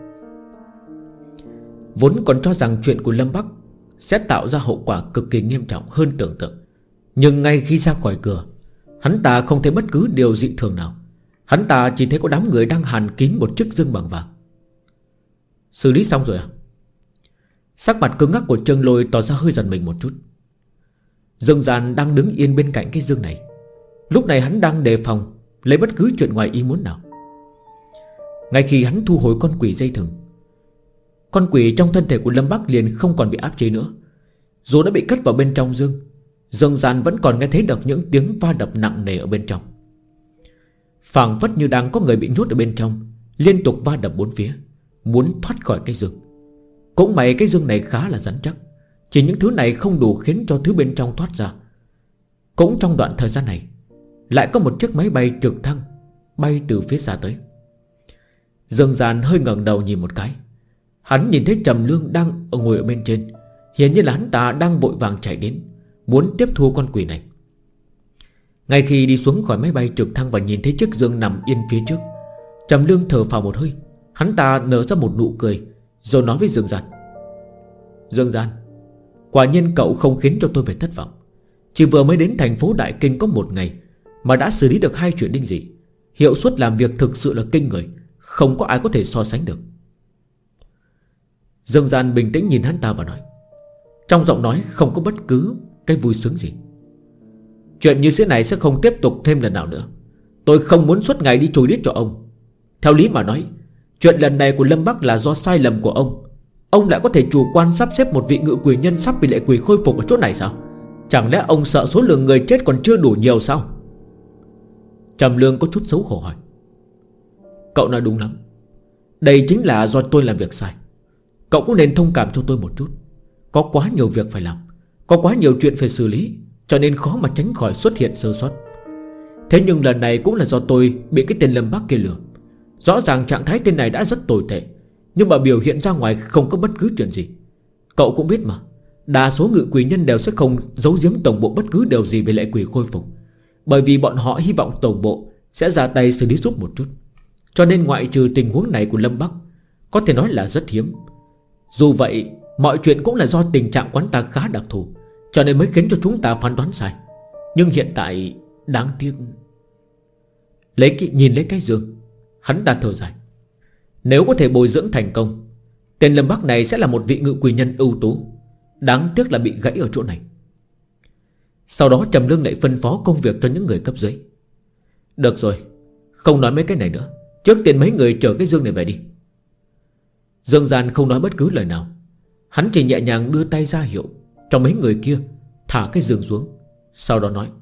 Vốn còn cho rằng chuyện của Lâm Bắc sẽ tạo ra hậu quả cực kỳ nghiêm trọng hơn tưởng tượng, nhưng ngay khi ra khỏi cửa, hắn ta không thấy bất cứ điều dị thường nào. Hắn ta chỉ thấy có đám người đang hàn kín một chiếc dương bằng vàng. Xử lý xong rồi à? Sắc mặt cứng ngắc của Trương Lôi tỏ ra hơi giận mình một chút. Dương Gian đang đứng yên bên cạnh cái dương này. Lúc này hắn đang đề phòng lấy bất cứ chuyện ngoài ý muốn nào. Ngay khi hắn thu hồi con quỷ dây thừng, Con quỷ trong thân thể của Lâm Bắc liền không còn bị áp chế nữa. Dù đã bị cất vào bên trong dương, Dương Gian vẫn còn nghe thấy được những tiếng va đập nặng nề ở bên trong, phảng phất như đang có người bị nhốt ở bên trong, liên tục va đập bốn phía, muốn thoát khỏi cái dương. Cũng may cái dương này khá là rắn chắc, chỉ những thứ này không đủ khiến cho thứ bên trong thoát ra. Cũng trong đoạn thời gian này, lại có một chiếc máy bay trực thăng bay từ phía xa tới. Dương Gian hơi ngẩng đầu nhìn một cái. Hắn nhìn thấy Trầm Lương đang ngồi ở bên trên. Hiển nhiên là hắn ta đang vội vàng chạy đến, muốn tiếp thu con quỷ này. Ngay khi đi xuống khỏi máy bay trực thăng và nhìn thấy chiếc dương nằm yên phía trước, Trầm Lương thở phào một hơi. Hắn ta nở ra một nụ cười, rồi nói với Dương Gian: Dương Gian, quả nhiên cậu không khiến cho tôi phải thất vọng. Chỉ vừa mới đến thành phố Đại Kinh có một ngày mà đã xử lý được 2 chuyện linh dị. Hiệu suất làm việc thực sự là kinh người, không có ai có thể so sánh được. Dương Gian bình tĩnh nhìn hắn ta và nói, trong giọng nói không có bất cứ cái vui sướng gì: chuyện như thế này sẽ không tiếp tục thêm lần nào nữa. Tôi không muốn suốt ngày đi chối đít cho ông. Theo lý mà nói, chuyện lần này của Lâm Bắc là do sai lầm của ông. Ông lại có thể chủ quan sắp xếp một vị ngự quỷ nhân sắp bị lệ quỷ khôi phục ở chỗ này sao? Chẳng lẽ ông sợ số lượng người chết còn chưa đủ nhiều sao? Trầm Lương có chút xấu hổ hỏi: cậu nói đúng lắm, đây chính là do tôi làm việc sai. Cậu cũng nên thông cảm cho tôi một chút. Có quá nhiều việc phải làm, có quá nhiều chuyện phải xử lý, cho nên khó mà tránh khỏi xuất hiện sơ sót. Thế nhưng lần này cũng là do tôi bị cái tên Lâm Bắc kia lừa. Rõ ràng trạng thái tên này đã rất tồi tệ, nhưng mà biểu hiện ra ngoài không có bất cứ chuyện gì. Cậu cũng biết mà, đa số ngự quỷ nhân đều sẽ không giấu giếm tổng bộ bất cứ điều gì về lệ quỷ khôi phục, bởi vì bọn họ hy vọng tổng bộ sẽ ra tay xử lý giúp một chút. Cho nên ngoại trừ tình huống này của Lâm Bắc, có thể nói là rất hiếm. Dù vậy, mọi chuyện cũng là do tình trạng quán ta khá đặc thù, cho nên mới khiến cho chúng ta phán đoán sai. Nhưng hiện tại đáng tiếc. Nhìn lấy cái giường, hắn ta thở dài: nếu có thể bồi dưỡng thành công, tên Lâm Bắc này sẽ là một vị ngự quỷ nhân ưu tú. Đáng tiếc là bị gãy ở chỗ này. Sau đó Trầm Lương lại phân phó công việc cho những người cấp dưới: được rồi, không nói mấy cái này nữa, trước tiên mấy người chở cái dương này về đi. Dương Gian không nói bất cứ lời nào. Hắn chỉ nhẹ nhàng đưa tay ra hiệu cho mấy người kia thả cái giường xuống. Sau đó nói: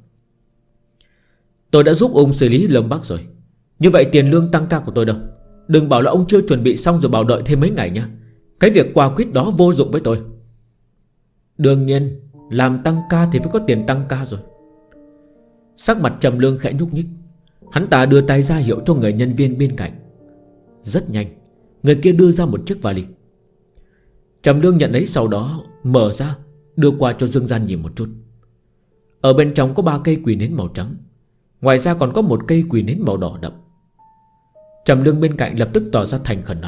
tôi đã giúp ông xử lý Lâm Bắc rồi. Như vậy tiền lương tăng ca của tôi đâu? Đừng bảo là ông chưa chuẩn bị xong rồi bảo đợi thêm mấy ngày nha. Cái việc quà quýt đó vô dụng với tôi. Đương nhiên, làm tăng ca thì phải có tiền tăng ca rồi. Sắc mặt Trầm Lương khẽ nhúc nhích. Hắn ta đưa tay ra hiệu cho người nhân viên bên cạnh. Rất nhanh, người kia đưa ra một chiếc vali. Trầm Lương nhận lấy, sau đó mở ra, đưa qua cho Dương Gian nhìn một chút. Ở bên trong có 3 cây quỷ nến màu trắng, ngoài ra còn có một cây quỷ nến màu đỏ đậm. Trầm Lương bên cạnh lập tức tỏ ra thành khẩn nói: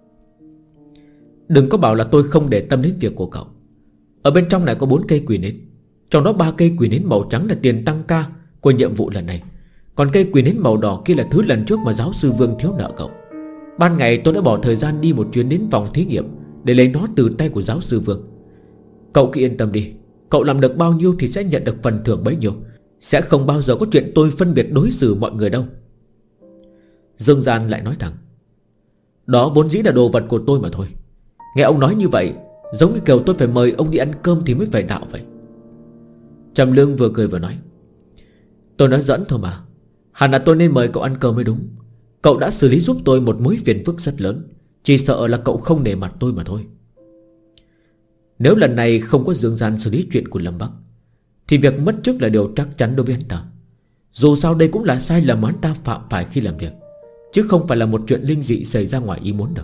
đừng có bảo là tôi không để tâm đến việc của cậu. Ở bên trong này có 4 cây quỷ nến, trong đó 3 cây quỷ nến màu trắng là tiền tăng ca của nhiệm vụ lần này. Còn cây quỷ nến màu đỏ kia là thứ lần trước mà giáo sư Vương thiếu nợ cậu. Ban ngày tôi đã bỏ thời gian đi một chuyến đến phòng thí nghiệm để lấy nó từ tay của giáo sư Vương. Cậu cứ yên tâm đi, cậu làm được bao nhiêu thì sẽ nhận được phần thưởng bấy nhiêu. Sẽ không bao giờ có chuyện tôi phân biệt đối xử mọi người đâu. Dương Gian lại nói thẳng: đó vốn dĩ là đồ vật của tôi mà thôi. Nghe ông nói như vậy, giống như kiểu tôi phải mời ông đi ăn cơm thì mới phải đạo vậy. Trầm Lương vừa cười vừa nói: tôi nói giỡn thôi mà. Hẳn là tôi nên mời cậu ăn cơm mới đúng. Cậu đã xử lý giúp tôi một mối phiền phức rất lớn, chỉ sợ là cậu không nể mặt tôi mà thôi. Nếu lần này không có Dương Gian xử lý chuyện của Lâm Bắc, thì việc mất chức là điều chắc chắn đối với hắn ta. Dù sao đây cũng là sai lầm hắn ta phạm phải khi làm việc, chứ không phải là một chuyện linh dị xảy ra ngoài ý muốn được.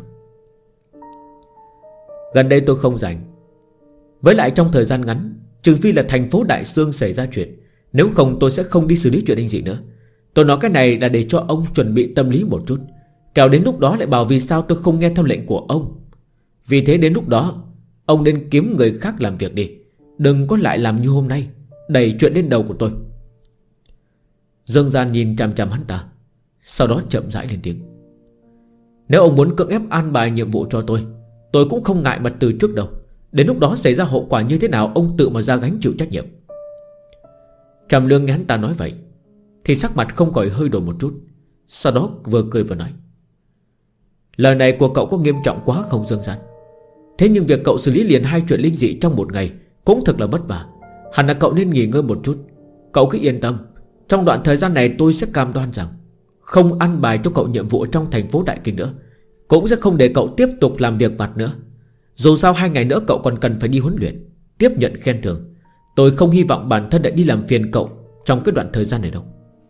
Gần đây tôi không rảnh. Với lại trong thời gian ngắn, trừ phi là thành phố Đại Sương xảy ra chuyện, nếu không tôi sẽ không đi xử lý chuyện linh dị nữa. Tôi nói cái này là để cho ông chuẩn bị tâm lý một chút, kẻo đến lúc đó lại bảo vì sao tôi không nghe theo lệnh của ông. Vì thế đến lúc đó ông nên kiếm người khác làm việc đi, đừng có lại làm như hôm nay, đẩy chuyện lên đầu của tôi. Dương Gian nhìn chằm chằm hắn ta, sau đó chậm rãi lên tiếng: nếu ông muốn cưỡng ép an bài nhiệm vụ cho tôi cũng không ngại mà từ trước đâu. Đến lúc đó xảy ra hậu quả như thế nào, ông tự mà ra gánh chịu trách nhiệm. Trầm Lương nghe hắn ta nói vậy thì sắc mặt không khỏi hơi đổi một chút, sau đó vừa cười vừa nói: lời này của cậu có nghiêm trọng quá không Dương Gian? Thế nhưng việc cậu xử lý liền 2 chuyện linh dị trong một ngày cũng thật là vất vả. Hẳn là cậu nên nghỉ ngơi một chút. Cậu cứ yên tâm, trong đoạn thời gian này tôi sẽ cam đoan rằng không ăn bài cho cậu nhiệm vụ trong thành phố Đại Kinh nữa, cũng sẽ không để cậu tiếp tục làm việc vặt nữa. Dù sao 2 ngày nữa cậu còn cần phải đi huấn luyện, tiếp nhận khen thưởng. Tôi không hy vọng bản thân lại đi làm phiền cậu trong cái đoạn thời gian này đâu.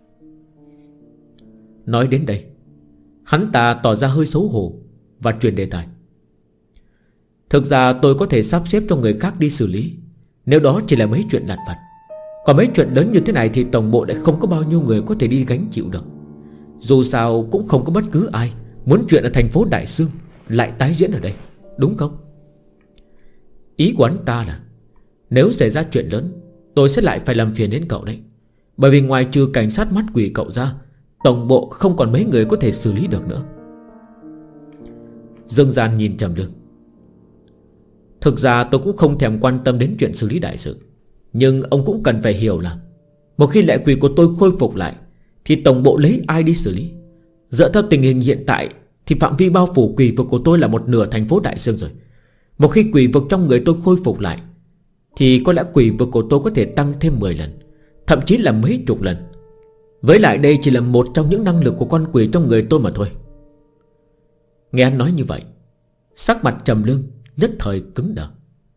Nói đến đây, hắn ta tỏ ra hơi xấu hổ và truyền đề tài. Thực ra tôi có thể sắp xếp cho người khác đi xử lý, nếu đó chỉ là mấy chuyện lặt vặt. Còn mấy chuyện lớn như thế này thì tổng bộ lại không có bao nhiêu người có thể đi gánh chịu được. Dù sao cũng không có bất cứ ai muốn chuyện ở thành phố Đại Sương lại tái diễn ở đây, đúng không? Ý của hắn ta là nếu xảy ra chuyện lớn, tôi sẽ lại phải làm phiền đến cậu đấy. Bởi vì ngoài trừ cảnh sát mắt quỷ cậu ra, tổng bộ không còn mấy người có thể xử lý được nữa. Dương Gian nhìn Trầm Lương. Thực ra tôi cũng không thèm quan tâm đến chuyện xử lý đại sự, nhưng ông cũng cần phải hiểu là một khi lệ quỷ của tôi khôi phục lại thì tổng bộ lấy ai đi xử lý? Dựa theo tình hình hiện tại thì phạm vi bao phủ quỷ vực của tôi là một nửa thành phố Đại Sương rồi. Một khi quỷ vực trong người tôi khôi phục lại thì có lẽ quỷ vực của tôi có thể tăng thêm 10 lần, thậm chí là mấy chục lần. Với lại đây chỉ là một trong những năng lực của con quỷ trong người tôi mà thôi. Nghe anh nói như vậy, sắc mặt Trầm Lương nhất thời cứng đờ.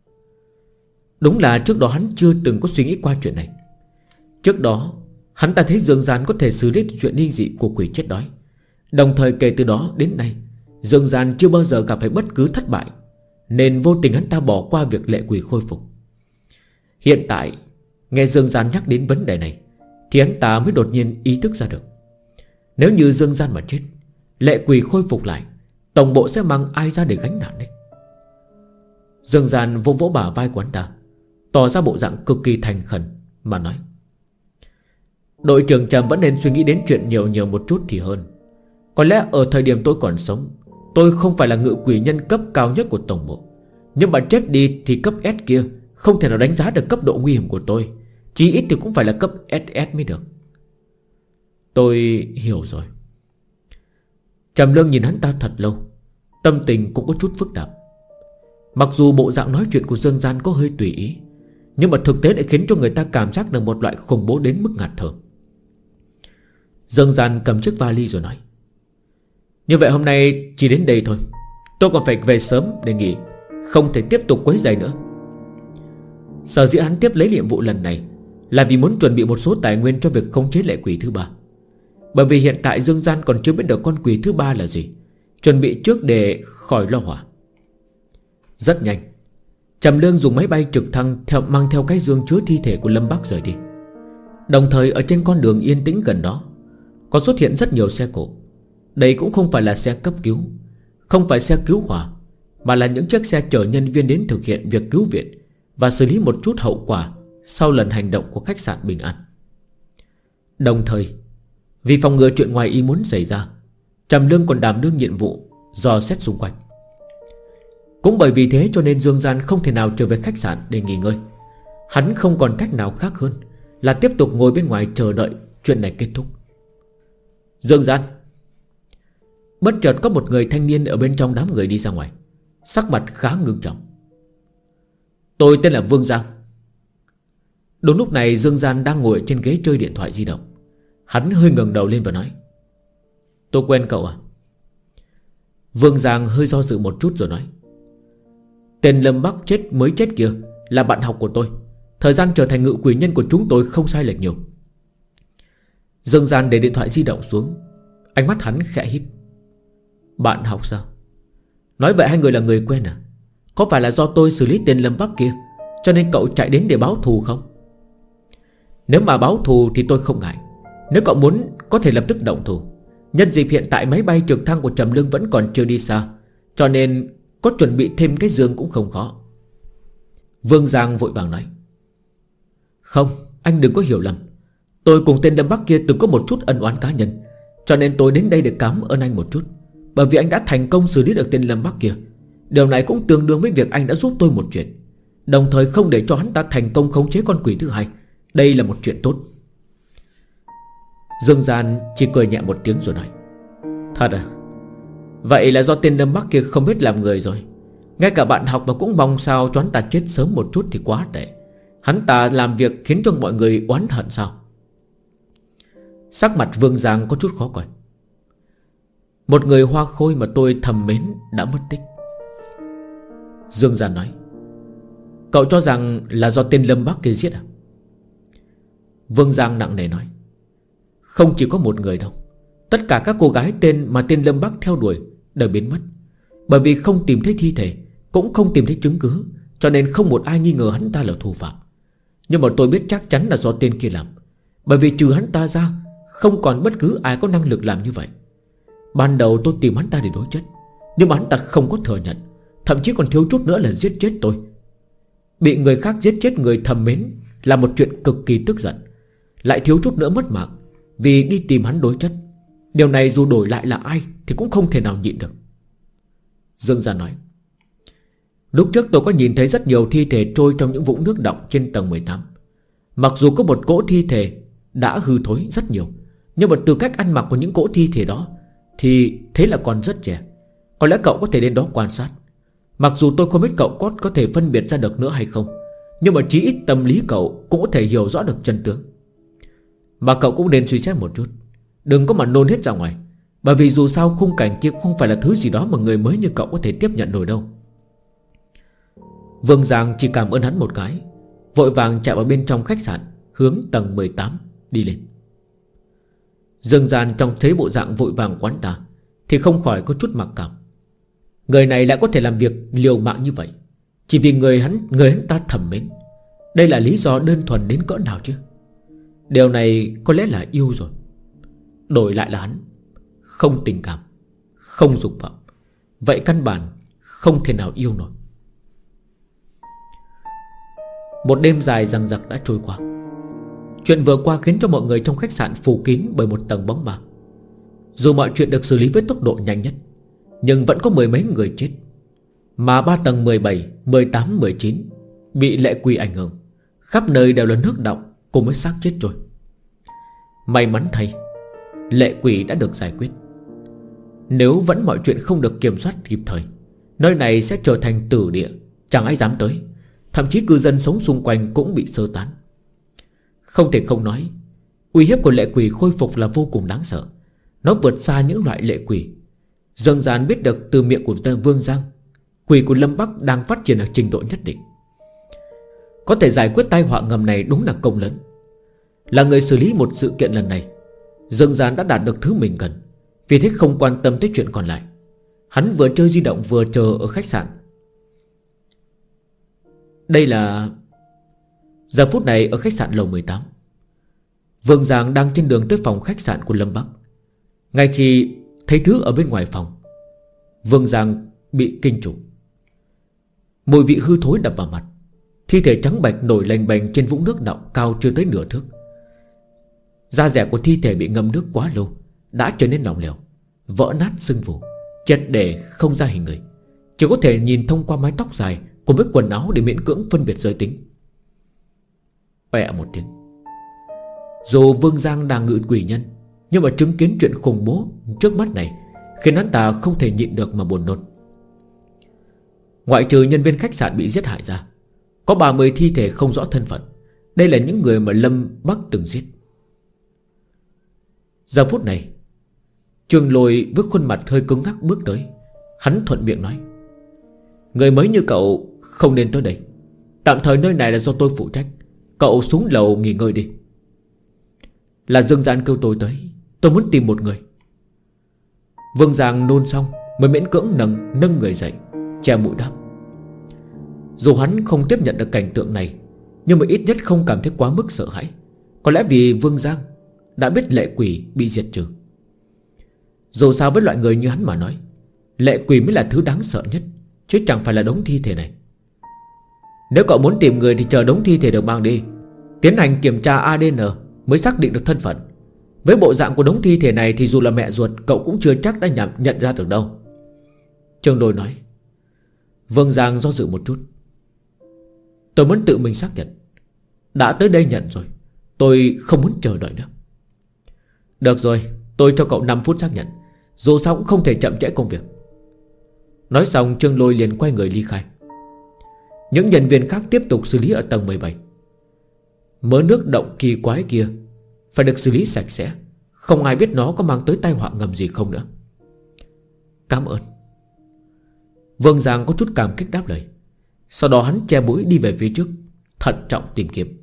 Đúng là trước đó hắn chưa từng có suy nghĩ qua chuyện này. Trước đó hắn ta thấy Dương Gian có thể xử lý chuyện linh dị của quỷ chết đói. Đồng thời kể từ đó đến nay, Dương Gian chưa bao giờ gặp phải bất cứ thất bại, nên vô tình hắn ta bỏ qua việc lệ quỷ khôi phục. Hiện tại nghe Dương Gian nhắc đến vấn đề này thì hắn ta mới đột nhiên ý thức ra được. Nếu như Dương Gian mà chết, lệ quỷ khôi phục lại, tổng bộ sẽ mang ai ra để gánh nạn đấy? Dương Gian vỗ vỗ bả vai của hắn ta, tỏ ra bộ dạng cực kỳ thành khẩn mà nói: đội trưởng Trầm vẫn nên suy nghĩ đến chuyện nhiều một chút thì hơn. Có lẽ ở thời điểm tôi còn sống, tôi không phải là ngự quỷ nhân cấp cao nhất của tổng bộ, nhưng mà chết đi thì cấp S kia không thể nào đánh giá được cấp độ nguy hiểm của tôi. Chí ít thì cũng phải là cấp SS mới được. Tôi hiểu rồi. Trầm Lương nhìn hắn ta thật lâu, tâm tình cũng có chút phức tạp. Mặc dù bộ dạng nói chuyện của Dương Gian có hơi tùy ý, nhưng mà thực tế lại khiến cho người ta cảm giác được một loại khủng bố đến mức ngạt thở. Dương Gian cầm chiếc vali rồi nói: như vậy hôm nay chỉ đến đây thôi, tôi còn phải về sớm để nghỉ, không thể tiếp tục quấy rầy nữa. Sở dĩ hắn tiếp lấy nhiệm vụ lần này là vì muốn chuẩn bị một số tài nguyên cho việc khống chế lệ quỷ thứ 3. Bởi vì hiện tại Dương Gian còn chưa biết được con quỷ thứ 3 là gì, chuẩn bị trước để khỏi lo hỏa. Rất nhanh, Trầm Lương dùng máy bay trực thăng mang theo cái dương chứa thi thể của Lâm Bắc rời đi. Đồng thời ở trên con đường yên tĩnh gần đó có xuất hiện rất nhiều xe cộ. Đây cũng không phải là xe cấp cứu, không phải xe cứu hỏa, mà là những chiếc xe chở nhân viên đến thực hiện việc cứu viện và xử lý một chút hậu quả sau lần hành động của khách sạn Bình An. Đồng thời, vì phòng ngừa chuyện ngoài ý muốn xảy ra, Trầm Lương còn đảm đương nhiệm vụ dò xét xung quanh. Cũng bởi vì thế cho nên Dương Gian không thể nào trở về khách sạn để nghỉ ngơi. Hắn không còn cách nào khác hơn là tiếp tục ngồi bên ngoài chờ đợi chuyện này kết thúc. Dương Gian. Bất chợt có một người thanh niên ở bên trong đám người đi ra ngoài, sắc mặt khá ngưng trọng. Tôi tên là Vương Giang. Đúng lúc này Dương Gian đang ngồi trên ghế chơi điện thoại di động. Hắn hơi ngẩng đầu lên và nói: tôi quen cậu à? Vương Giang hơi do dự một chút rồi nói: tên Lâm Bắc mới chết kia là bạn học của tôi. Thời gian trở thành ngự quỷ nhân của chúng tôi không sai lệch nhiều. Dương Gian để điện thoại di động xuống, ánh mắt hắn khẽ híp. Bạn học sao? Nói vậy hai người là người quen à? Có phải là do tôi xử lý tên Lâm Bắc kia cho nên cậu chạy đến để báo thù không? Nếu mà báo thù thì tôi không ngại. Nếu cậu muốn có thể lập tức động thủ. Nhân dịp hiện tại máy bay trực thăng của Trầm Lương vẫn còn chưa đi xa, cho nên có chuẩn bị thêm cái giường cũng không khó. Vương Giang vội vàng nói: không, anh đừng có hiểu lầm. Tôi cùng tên Lâm Bắc kia từng có một chút ân oán cá nhân, cho nên tôi đến đây để cảm ơn anh một chút. Bởi vì anh đã thành công xử lý được tên Lâm Bắc kia. Điều này cũng tương đương với việc anh đã giúp tôi một chuyện, đồng thời không để cho hắn ta thành công khống chế con quỷ thứ 2. Đây là một chuyện tốt. Dương Gian chỉ cười nhẹ một tiếng rồi nói: thật à? Vậy là do tên Lâm Bắc kia không biết làm người rồi. Ngay cả bạn học mà cũng mong sao cho hắn ta chết sớm một chút thì quá tệ. Hắn ta làm việc khiến cho mọi người oán hận sao? Sắc mặt Vương Giang có chút khó coi. Một người hoa khôi mà tôi thầm mến đã mất tích. Dương Giang nói: Cậu cho rằng là do tên Lâm Bắc kia giết à? Vương Giang nặng nề nói: Không chỉ có một người đâu. Tất cả các cô gái mà tên Lâm Bắc theo đuổi đều biến mất. Bởi vì không tìm thấy thi thể, cũng không tìm thấy chứng cứ, cho nên không một ai nghi ngờ hắn ta là thủ phạm. Nhưng mà tôi biết chắc chắn là do tên kia làm. Bởi vì trừ hắn ta ra, không còn bất cứ ai có năng lực làm như vậy. Ban đầu tôi tìm hắn ta để đối chất, nhưng mà hắn ta không có thừa nhận, thậm chí còn thiếu chút nữa là giết chết tôi. Bị người khác giết chết người thầm mến là một chuyện cực kỳ tức giận, lại thiếu chút nữa mất mạng vì đi tìm hắn đối chất. Điều này dù đổi lại là ai thì cũng không thể nào nhịn được. Dương Gia nói: Lúc trước tôi có nhìn thấy rất nhiều thi thể trôi trong những vũng nước đọng trên tầng 18. Mặc dù có một cỗ thi thể đã hư thối rất nhiều, nhưng mà từ cách ăn mặc của những cỗ thi thể đó thì thế là còn rất trẻ. Có lẽ cậu có thể đến đó quan sát. Mặc dù tôi không biết cậu có thể phân biệt ra được nữa hay không, nhưng mà chí ít tâm lý cậu cũng có thể hiểu rõ được chân tướng. Mà cậu cũng nên suy xét một chút, đừng có mà nôn hết ra ngoài. Bởi vì dù sao khung cảnh kia không phải là thứ gì đó mà người mới như cậu có thể tiếp nhận nổi đâu. Vương Giang chỉ cảm ơn hắn một cái, vội vàng chạy vào bên trong khách sạn, hướng tầng 18 đi lên. Dương Gian trong thấy bộ dạng vội vàng quán ta thì không khỏi có chút mặc cảm. Người này lại có thể làm việc liều mạng như vậy, chỉ vì người hắn ta thầm mến. Đây là lý do đơn thuần đến cỡ nào chứ? Điều này có lẽ là yêu rồi. Đổi lại là hắn không tình cảm, không dục vọng, vậy căn bản không thể nào yêu nổi. Một đêm dài dằng dặc đã trôi qua. Chuyện vừa qua khiến cho mọi người trong khách sạn phủ kín bởi một tầng bóng ma. Dù mọi chuyện được xử lý với tốc độ nhanh nhất, nhưng vẫn có mười mấy người chết. Mà 3 tầng 17, 18, 19 bị lệ quỷ ảnh hưởng, khắp nơi đều là nước đọng cùng với xác chết rồi. May mắn thay, lệ quỷ đã được giải quyết. Nếu vẫn mọi chuyện không được kiểm soát kịp thời, nơi này sẽ trở thành tử địa, chẳng ai dám tới. Thậm chí cư dân sống xung quanh cũng bị sơ tán. Không thể không nói, uy hiếp của lệ quỷ khôi phục là vô cùng đáng sợ. Nó vượt xa những loại lệ quỷ. Dương Gian biết được từ miệng của Vương Giang, quỷ của Lâm Bắc đang phát triển ở trình độ nhất định. Có thể giải quyết tai họa ngầm này đúng là công lớn. Là người xử lý một sự kiện lần này, Dương Gian đã đạt được thứ mình cần. Vì thế không quan tâm tới chuyện còn lại. Hắn vừa chơi di động vừa chờ ở khách sạn. Đây là... Giờ phút này ở khách sạn lầu 18, Vương Giang đang trên đường tới phòng khách sạn của Lâm Bắc. Ngay khi thấy thứ ở bên ngoài phòng, Vương Giang bị kinh trùng. Mùi vị hư thối đập vào mặt. Thi thể trắng bạch nổi lềnh bềnh trên vũng nước đọng cao chưa tới nửa thước. Da dẻ của thi thể bị ngâm nước quá lâu đã trở nên lỏng lẻo, vỡ nát sưng vù, triệt để không ra hình người. Chỉ có thể nhìn thông qua mái tóc dài cùng với quần áo để miễn cưỡng phân biệt giới tính. Bẹ một tiếng. Dù Vương Giang đang ngự quỷ nhân, nhưng mà chứng kiến chuyện khủng bố trước mắt này khiến hắn ta không thể nhịn được mà buồn nôn. Ngoại trừ nhân viên khách sạn bị giết hại ra, có 30 thi thể không rõ thân phận. Đây là những người mà Lâm Bắc từng giết. Giờ phút này, Trường Lôi với khuôn mặt hơi cứng ngắc bước tới. Hắn thuận miệng nói: Người mới như cậu không nên tới đây. Tạm thời nơi này là do tôi phụ trách. Cậu xuống lầu nghỉ ngơi đi. Là Dương Gian kêu tôi tới. Tôi muốn tìm một người. Vương Giang nôn xong mới miễn cưỡng nâng người dậy, che mũi đáp. Dù hắn không tiếp nhận được cảnh tượng này, nhưng mà ít nhất không cảm thấy quá mức sợ hãi. Có lẽ vì Vương Giang đã biết lệ quỷ bị diệt trừ. Dù sao với loại người như hắn mà nói, lệ quỷ mới là thứ đáng sợ nhất, chứ chẳng phải là đống thi thể này. Nếu cậu muốn tìm người thì chờ đống thi thể được mang đi, tiến hành kiểm tra ADN mới xác định được thân phận. Với bộ dạng của đống thi thể này thì dù là mẹ ruột cậu cũng chưa chắc đã nhận ra được đâu. Trương Đôi nói. Vương Giang do dự một chút. Tôi muốn tự mình xác nhận. Đã tới đây nhận rồi, tôi không muốn chờ đợi nữa. Được rồi, tôi cho cậu 5 phút xác nhận. Dù sao cũng không thể chậm trễ công việc. Nói xong Trương Lôi liền quay người ly khai. Những nhân viên khác tiếp tục xử lý ở tầng 17. Mớ nước động kỳ quái kia phải được xử lý sạch sẽ, không ai biết nó có mang tới tai họa ngầm gì không nữa. Cảm ơn. Vương Giang có chút cảm kích đáp lời. Sau đó hắn che mũi đi về phía trước, thận trọng tìm kiếm.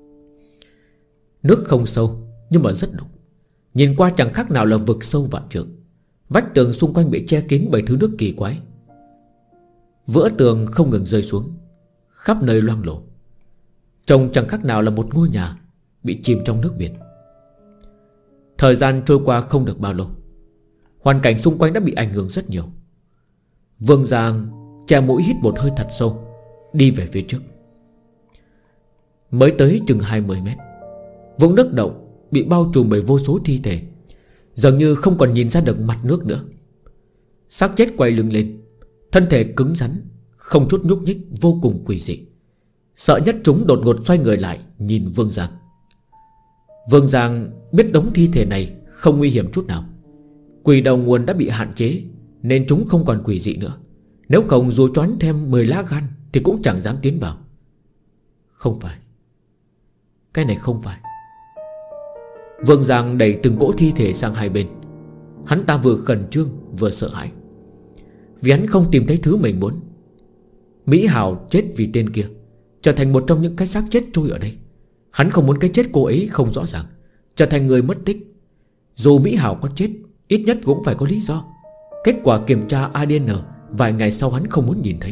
Nước không sâu nhưng mà rất đục, nhìn qua chẳng khác nào là vực sâu vạn trượng. Vách tường xung quanh bị che kín bởi thứ nước kỳ quái. Vữa tường không ngừng rơi xuống, khắp nơi loang lổ, trông chẳng khác nào là một ngôi nhà bị chìm trong nước biển. Thời gian trôi qua không được bao lâu, hoàn cảnh xung quanh đã bị ảnh hưởng rất nhiều. Vương Giang che mũi hít một hơi thật sâu, đi về phía trước. Mới tới chừng 20 mét, vũng nước động bị bao trùm bởi vô số thi thể, dường như không còn nhìn ra được mặt nước nữa. xác chết quay lưng lên, thân thể cứng rắn, không chút nhúc nhích, vô cùng quỷ dị. Sợ nhất chúng đột ngột xoay người lại nhìn Vương Giang. Vương Giang biết đống thi thể này không nguy hiểm chút nào. Quỷ đầu nguồn đã bị hạn chế, nên chúng không còn quỷ dị nữa. Nếu không dù choán thêm 10 lá gan thì cũng chẳng dám tiến vào. Không phải, cái này không phải. Vương Giang đẩy từng cỗ thi thể sang hai bên. Hắn ta vừa khẩn trương vừa sợ hãi, vì hắn không tìm thấy thứ mình muốn. Mỹ Hào chết vì tên kia, trở thành một trong những cái xác chết trôi ở đây. Hắn không muốn cái chết cô ấy không rõ ràng, trở thành người mất tích. Dù Mỹ Hào có chết, ít nhất cũng phải có lý do. Kết quả kiểm tra ADN vài ngày sau hắn không muốn nhìn thấy.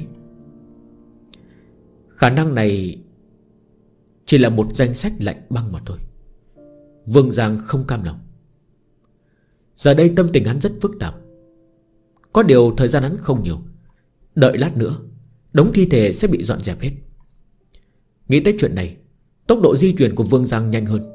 Khả năng này chỉ là một danh sách lạnh băng mà thôi. Vương Giang không cam lòng. Giờ đây tâm tình hắn rất phức tạp. Có điều thời gian hắn không nhiều. Đợi lát nữa đống thi thể sẽ bị dọn dẹp hết. Nghĩ tới chuyện này, tốc độ di chuyển của Vương Giang nhanh hơn.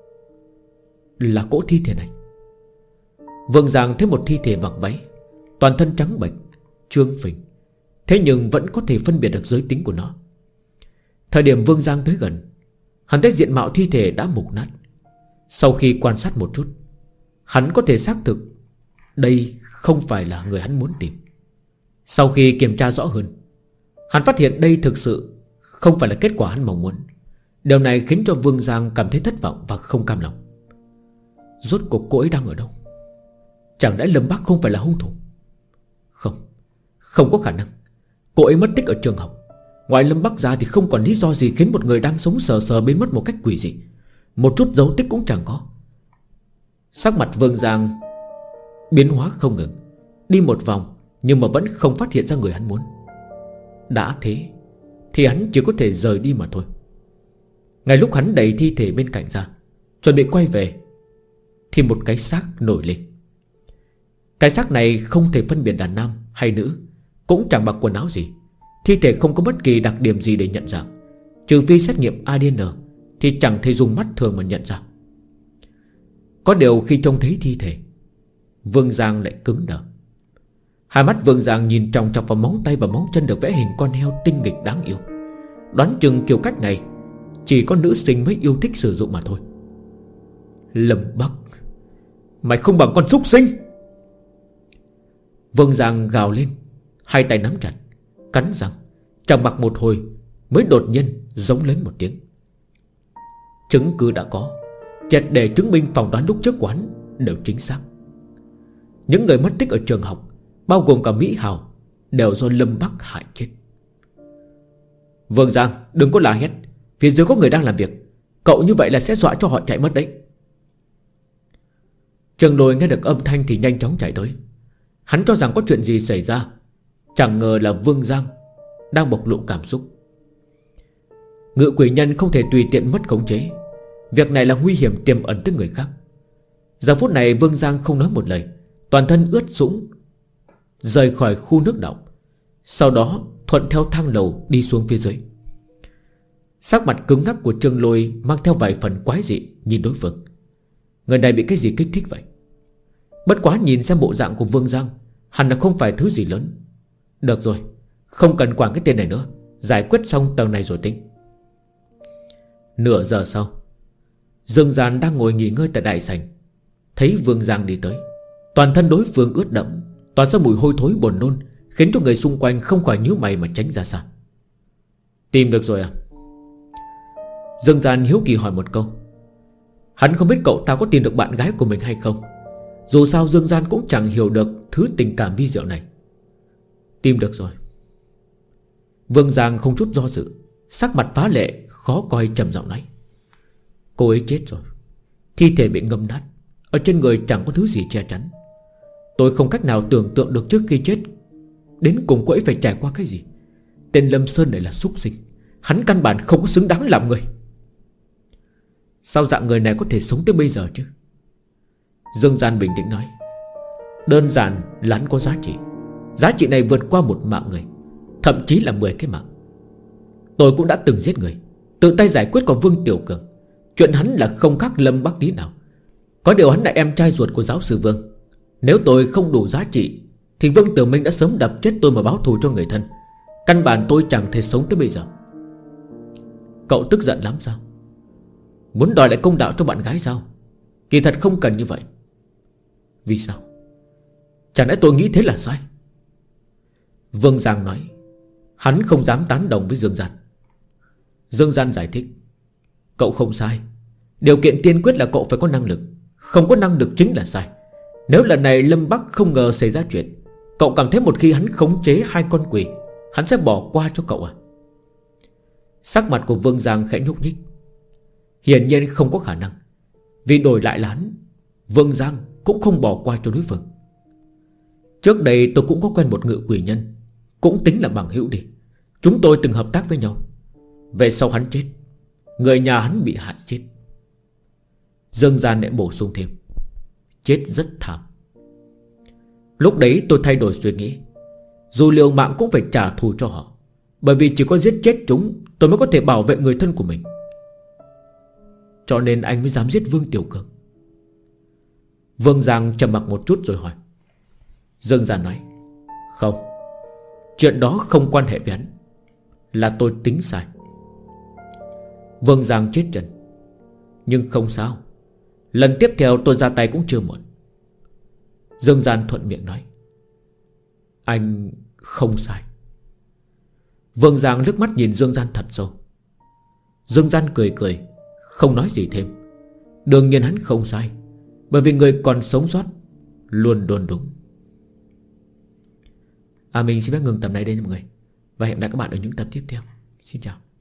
Là cỗ thi thể này. Vương Giang thấy một thi thể mặc váy, toàn thân trắng bệch, trương phình, thế nhưng vẫn có thể phân biệt được giới tính của nó. Thời điểm Vương Giang tới gần, hắn thấy diện mạo thi thể đã mục nát. Sau khi quan sát một chút, hắn có thể xác thực đây không phải là người hắn muốn tìm. Sau khi kiểm tra rõ hơn, hắn phát hiện đây thực sự không phải là kết quả hắn mong muốn. Điều này khiến cho Vương Giang cảm thấy thất vọng và không cam lòng. Rốt cuộc cô ấy đang ở đâu? Chẳng lẽ Lâm Bắc không phải là hung thủ? Không có khả năng. Cô ấy mất tích ở trường học. Ngoài Lâm Bắc ra thì không còn lý do gì khiến một người đang sống sờ sờ biến mất một cách quỷ dị. Một chút dấu tích cũng chẳng có. Sắc mặt Vương Giang biến hóa không ngừng, đi một vòng nhưng mà vẫn không phát hiện ra người hắn muốn. Đã thế thì hắn chỉ có thể rời đi mà thôi. Ngay lúc hắn đẩy thi thể bên cạnh ra, chuẩn bị quay về, thì một cái xác nổi lên. Cái xác này không thể phân biệt đàn nam hay nữ, cũng chẳng mặc quần áo gì. Thi thể không có bất kỳ đặc điểm gì để nhận dạng, trừ phi xét nghiệm ADN thì chẳng thể dùng mắt thường mà nhận ra. Có điều khi trông thấy thi thể, Vương Giang lại cứng đờ. Hai mắt Vương Giang nhìn chòng chọc vào móng tay và móng chân được vẽ hình con heo tinh nghịch đáng yêu. Đoán chừng kiểu cách này chỉ có nữ sinh mới yêu thích sử dụng mà thôi. Lâm Bắc, mày không bằng con súc sinh! Vương Giang gào lên, hai tay nắm chặt, cắn răng, trầm mặc một hồi mới đột nhiên giống lên một tiếng. Chứng cứ đã có, triệt để chứng minh phỏng đoán lúc trước của hắn đều chính xác. Những người mất tích ở trường học, bao gồm cả Mỹ Hào, đều do Lâm Bắc hại chết. Vương Giang, đừng có la hét, phía dưới có người đang làm việc. Cậu như vậy là sẽ dọa cho họ chạy mất đấy. Trương Lôi nghe được âm thanh thì nhanh chóng chạy tới. Hắn cho rằng có chuyện gì xảy ra, chẳng ngờ là Vương Giang đang bộc lộ cảm xúc. Ngự quỷ nhân không thể tùy tiện mất khống chế. Việc này là nguy hiểm tiềm ẩn tới người khác. Giờ phút này Vương Giang không nói một lời, toàn thân ướt sũng rời khỏi khu nước động, sau đó thuận theo thang lầu đi xuống phía dưới. Sắc mặt cứng ngắc của Trương Lôi mang theo vài phần quái dị nhìn đối phương. Người này bị cái gì kích thích vậy? Bất quá nhìn xem bộ dạng của Vương Giang, hẳn là không phải thứ gì lớn. Được rồi, không cần quản cái tên này nữa, giải quyết xong tầng này rồi tính. Nửa giờ sau, Dương Giàn đang ngồi nghỉ ngơi tại đại sảnh, thấy Vương Giang đi tới. Toàn thân đối phương ướt đẫm, toàn ra mùi hôi thối buồn nôn, khiến cho người xung quanh không khỏi nhíu mày mà tránh ra xa. Tìm được rồi à? Dương Gian hiếu kỳ hỏi một câu. Hắn không biết cậu ta có tìm được bạn gái của mình hay không. Dù sao Dương Gian cũng chẳng hiểu được thứ tình cảm vi diệu này. Tìm được rồi. Vương Giang không chút do dự, sắc mặt phá lệ khó coi trầm giọng nói. Cô ấy chết rồi. Thi thể bị ngâm nát, ở trên người chẳng có thứ gì che chắn. Tôi không cách nào tưởng tượng được trước khi chết đến cùng cô ấy phải trải qua cái gì. Tên Lâm Sơn này là súc sinh. Hắn căn bản không có xứng đáng làm người. Sao dạng người này có thể sống tới bây giờ chứ? Dương Gian bình tĩnh nói. Đơn giản là hắn có giá trị. Giá trị này vượt qua một mạng người, thậm chí là 10 cái mạng. Tôi cũng đã từng giết người, tự tay giải quyết con Vương Tiểu Cường. Chuyện hắn là không khác Lâm Bắc tí nào. Có điều hắn là em trai ruột của giáo sư Vương. Nếu tôi không đủ giá trị thì Vương Tiểu Minh đã sớm đập chết tôi mà báo thù cho người thân. Căn bản tôi chẳng thể sống tới bây giờ. Cậu tức giận lắm sao? Muốn đòi lại công đạo cho bạn gái sao? Kỳ thật không cần như vậy. Vì sao? Chẳng lẽ tôi nghĩ thế là sai? Vương Giang nói. Hắn không dám tán đồng với Dương Gian. Dương Gian giải thích. Cậu không sai. Điều kiện tiên quyết là cậu phải có năng lực. Không có năng lực chính là sai. Nếu lần này Lâm Bắc không ngờ xảy ra chuyện, cậu cảm thấy một khi hắn khống chế 2 con quỷ, hắn sẽ bỏ qua cho cậu à? Sắc mặt của Vương Giang khẽ nhúc nhích. Hiển nhiên không có khả năng. Vì đổi lại là hắn, Vương Giang cũng không bỏ qua cho đối phương. Trước đây tôi cũng có quen một ngự quỷ nhân, cũng tính là bằng hữu đi. Chúng tôi từng hợp tác với nhau. Về sau hắn chết, người nhà hắn bị hại chết. Dương Gian lại bổ sung thêm. Chết rất thảm. Lúc đấy tôi thay đổi suy nghĩ. Dù liều mạng cũng phải trả thù cho họ, bởi vì chỉ có giết chết chúng tôi mới có thể bảo vệ người thân của mình. Cho nên anh mới dám giết Vương Tiểu Cường. Vương Giang trầm mặc một chút rồi hỏi. Dương Gian nói. Không, chuyện đó không quan hệ với hắn. Là tôi tính sai. Vương Giang chết trận. Nhưng không sao, lần tiếp theo tôi ra tay cũng chưa muộn. Dương Gian thuận miệng nói. Anh không sai. Vương Giang liếc mắt nhìn Dương Gian thật sâu. Dương Gian cười cười, không nói gì thêm. Đương nhiên hắn không sai, bởi vì người còn sống sót luôn luôn đúng. Mình xin phép ngừng tập này đây nha mọi người, và hẹn gặp lại các bạn ở những tập tiếp theo. Xin chào.